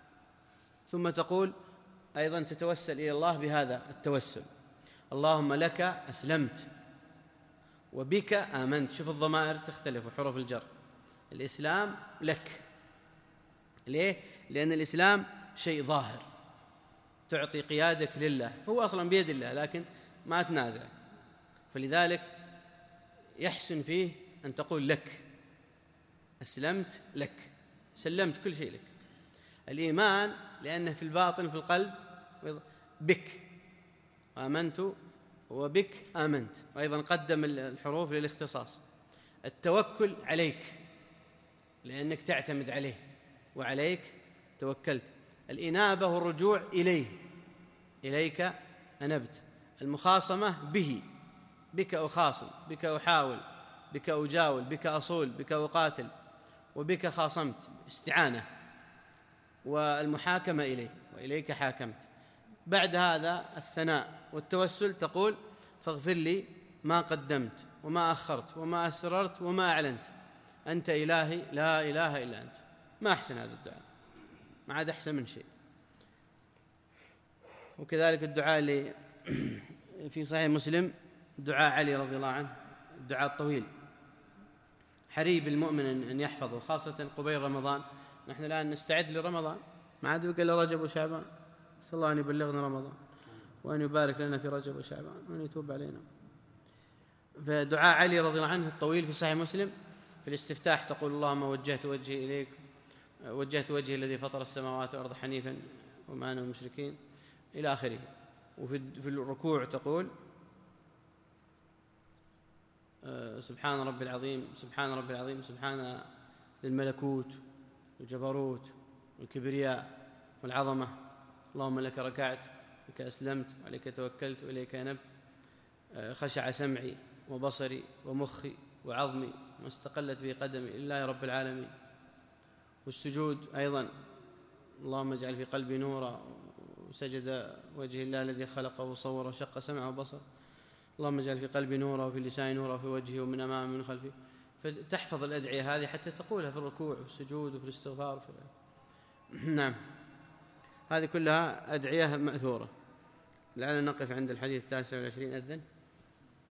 ثم تقول أيضا تتوسل إلى الله بهذا التوسل: اللهم لك أسلمت وبك آمنت. شوف الضمائر تختلف وحروف الجر. الإسلام لك. ليه؟ لأن الإسلام شيء ظاهر تعطي قيادك لله، هو أصلا بيد الله لكن ما تنازع، فلذلك يحسن فيه أن تقول لك، أسلمت لك، سلمت كل شيء لك. الإيمان لأنه في الباطن في القلب بك، آمنت وبك آمنت، وأيضا قدم الحروف للاختصاص. التوكل عليك لأنك تعتمد عليه وعليك توكلت. الإنابة والرجوع إليه، إليك أنبت. المخاصمة به، بك أخاصم، بك أحاول، بك أجاول، بك أصول، بك أقاتل، وبك خاصمت، استعانة. والمحاكمة إليه، وإليك حاكمت. بعد هذا الثناء والتوسل تقول: فاغفر لي ما قدمت وما أخرت وما أسررت وما أعلنت، أنت إلهي لا إله إلا أنت. ما أحسن هذا الدعاء، ما عاد أحسن من شيء. وكذلك الدعاء اللي في صحيح مسلم دعاء علي رضي الله عنه، الدعاء الطويل، حري بالمؤمن أن يحفظه، خاصة قبيل رمضان. نحن الآن نستعد لرمضان، ما عاد بقى إلا رجب وشعبان. نسأل الله أن يبلغنا رمضان وأن يبارك لنا في رجب وشعبان وأن يتوب علينا. فدعاء علي رضي الله عنه الطويل في صحيح مسلم في الاستفتاح تقول: اللهم وجهت وجهي إليك، وجهت وجهي الذي فطر السماوات والأرض حنيفا وما أنا من المشركين، إلى آخره. وفي في الركوع تقول: سبحان رب العظيم، سبحان رب العظيم، سبحان للملكوت والجبروت والكبرياء والعظمة، اللهم لك ركعت بك أسلمت وعليك توكلت وإليك أنبت، خشع سمعي وبصري ومخي وعظمي ما استقلت به قدمي لله رب العالمين. والسجود أيضا: اللهم اجعل في قلبي نورا، وسجد وجه الله الذي خلقه وصوره وشق سمعه وبصره، اللهم اجعل في قلبي نورا وفي لساني نورا وفي وجهي ومن أمامي ومن خلفي. فتحفظ الأدعية هذه حتى تقولها في الركوع والسجود وفي الاستغفار في نعم، هذه كلها أدعية مأثورة. لعلنا نقف عند الحديث التاسع والعشرين. أذن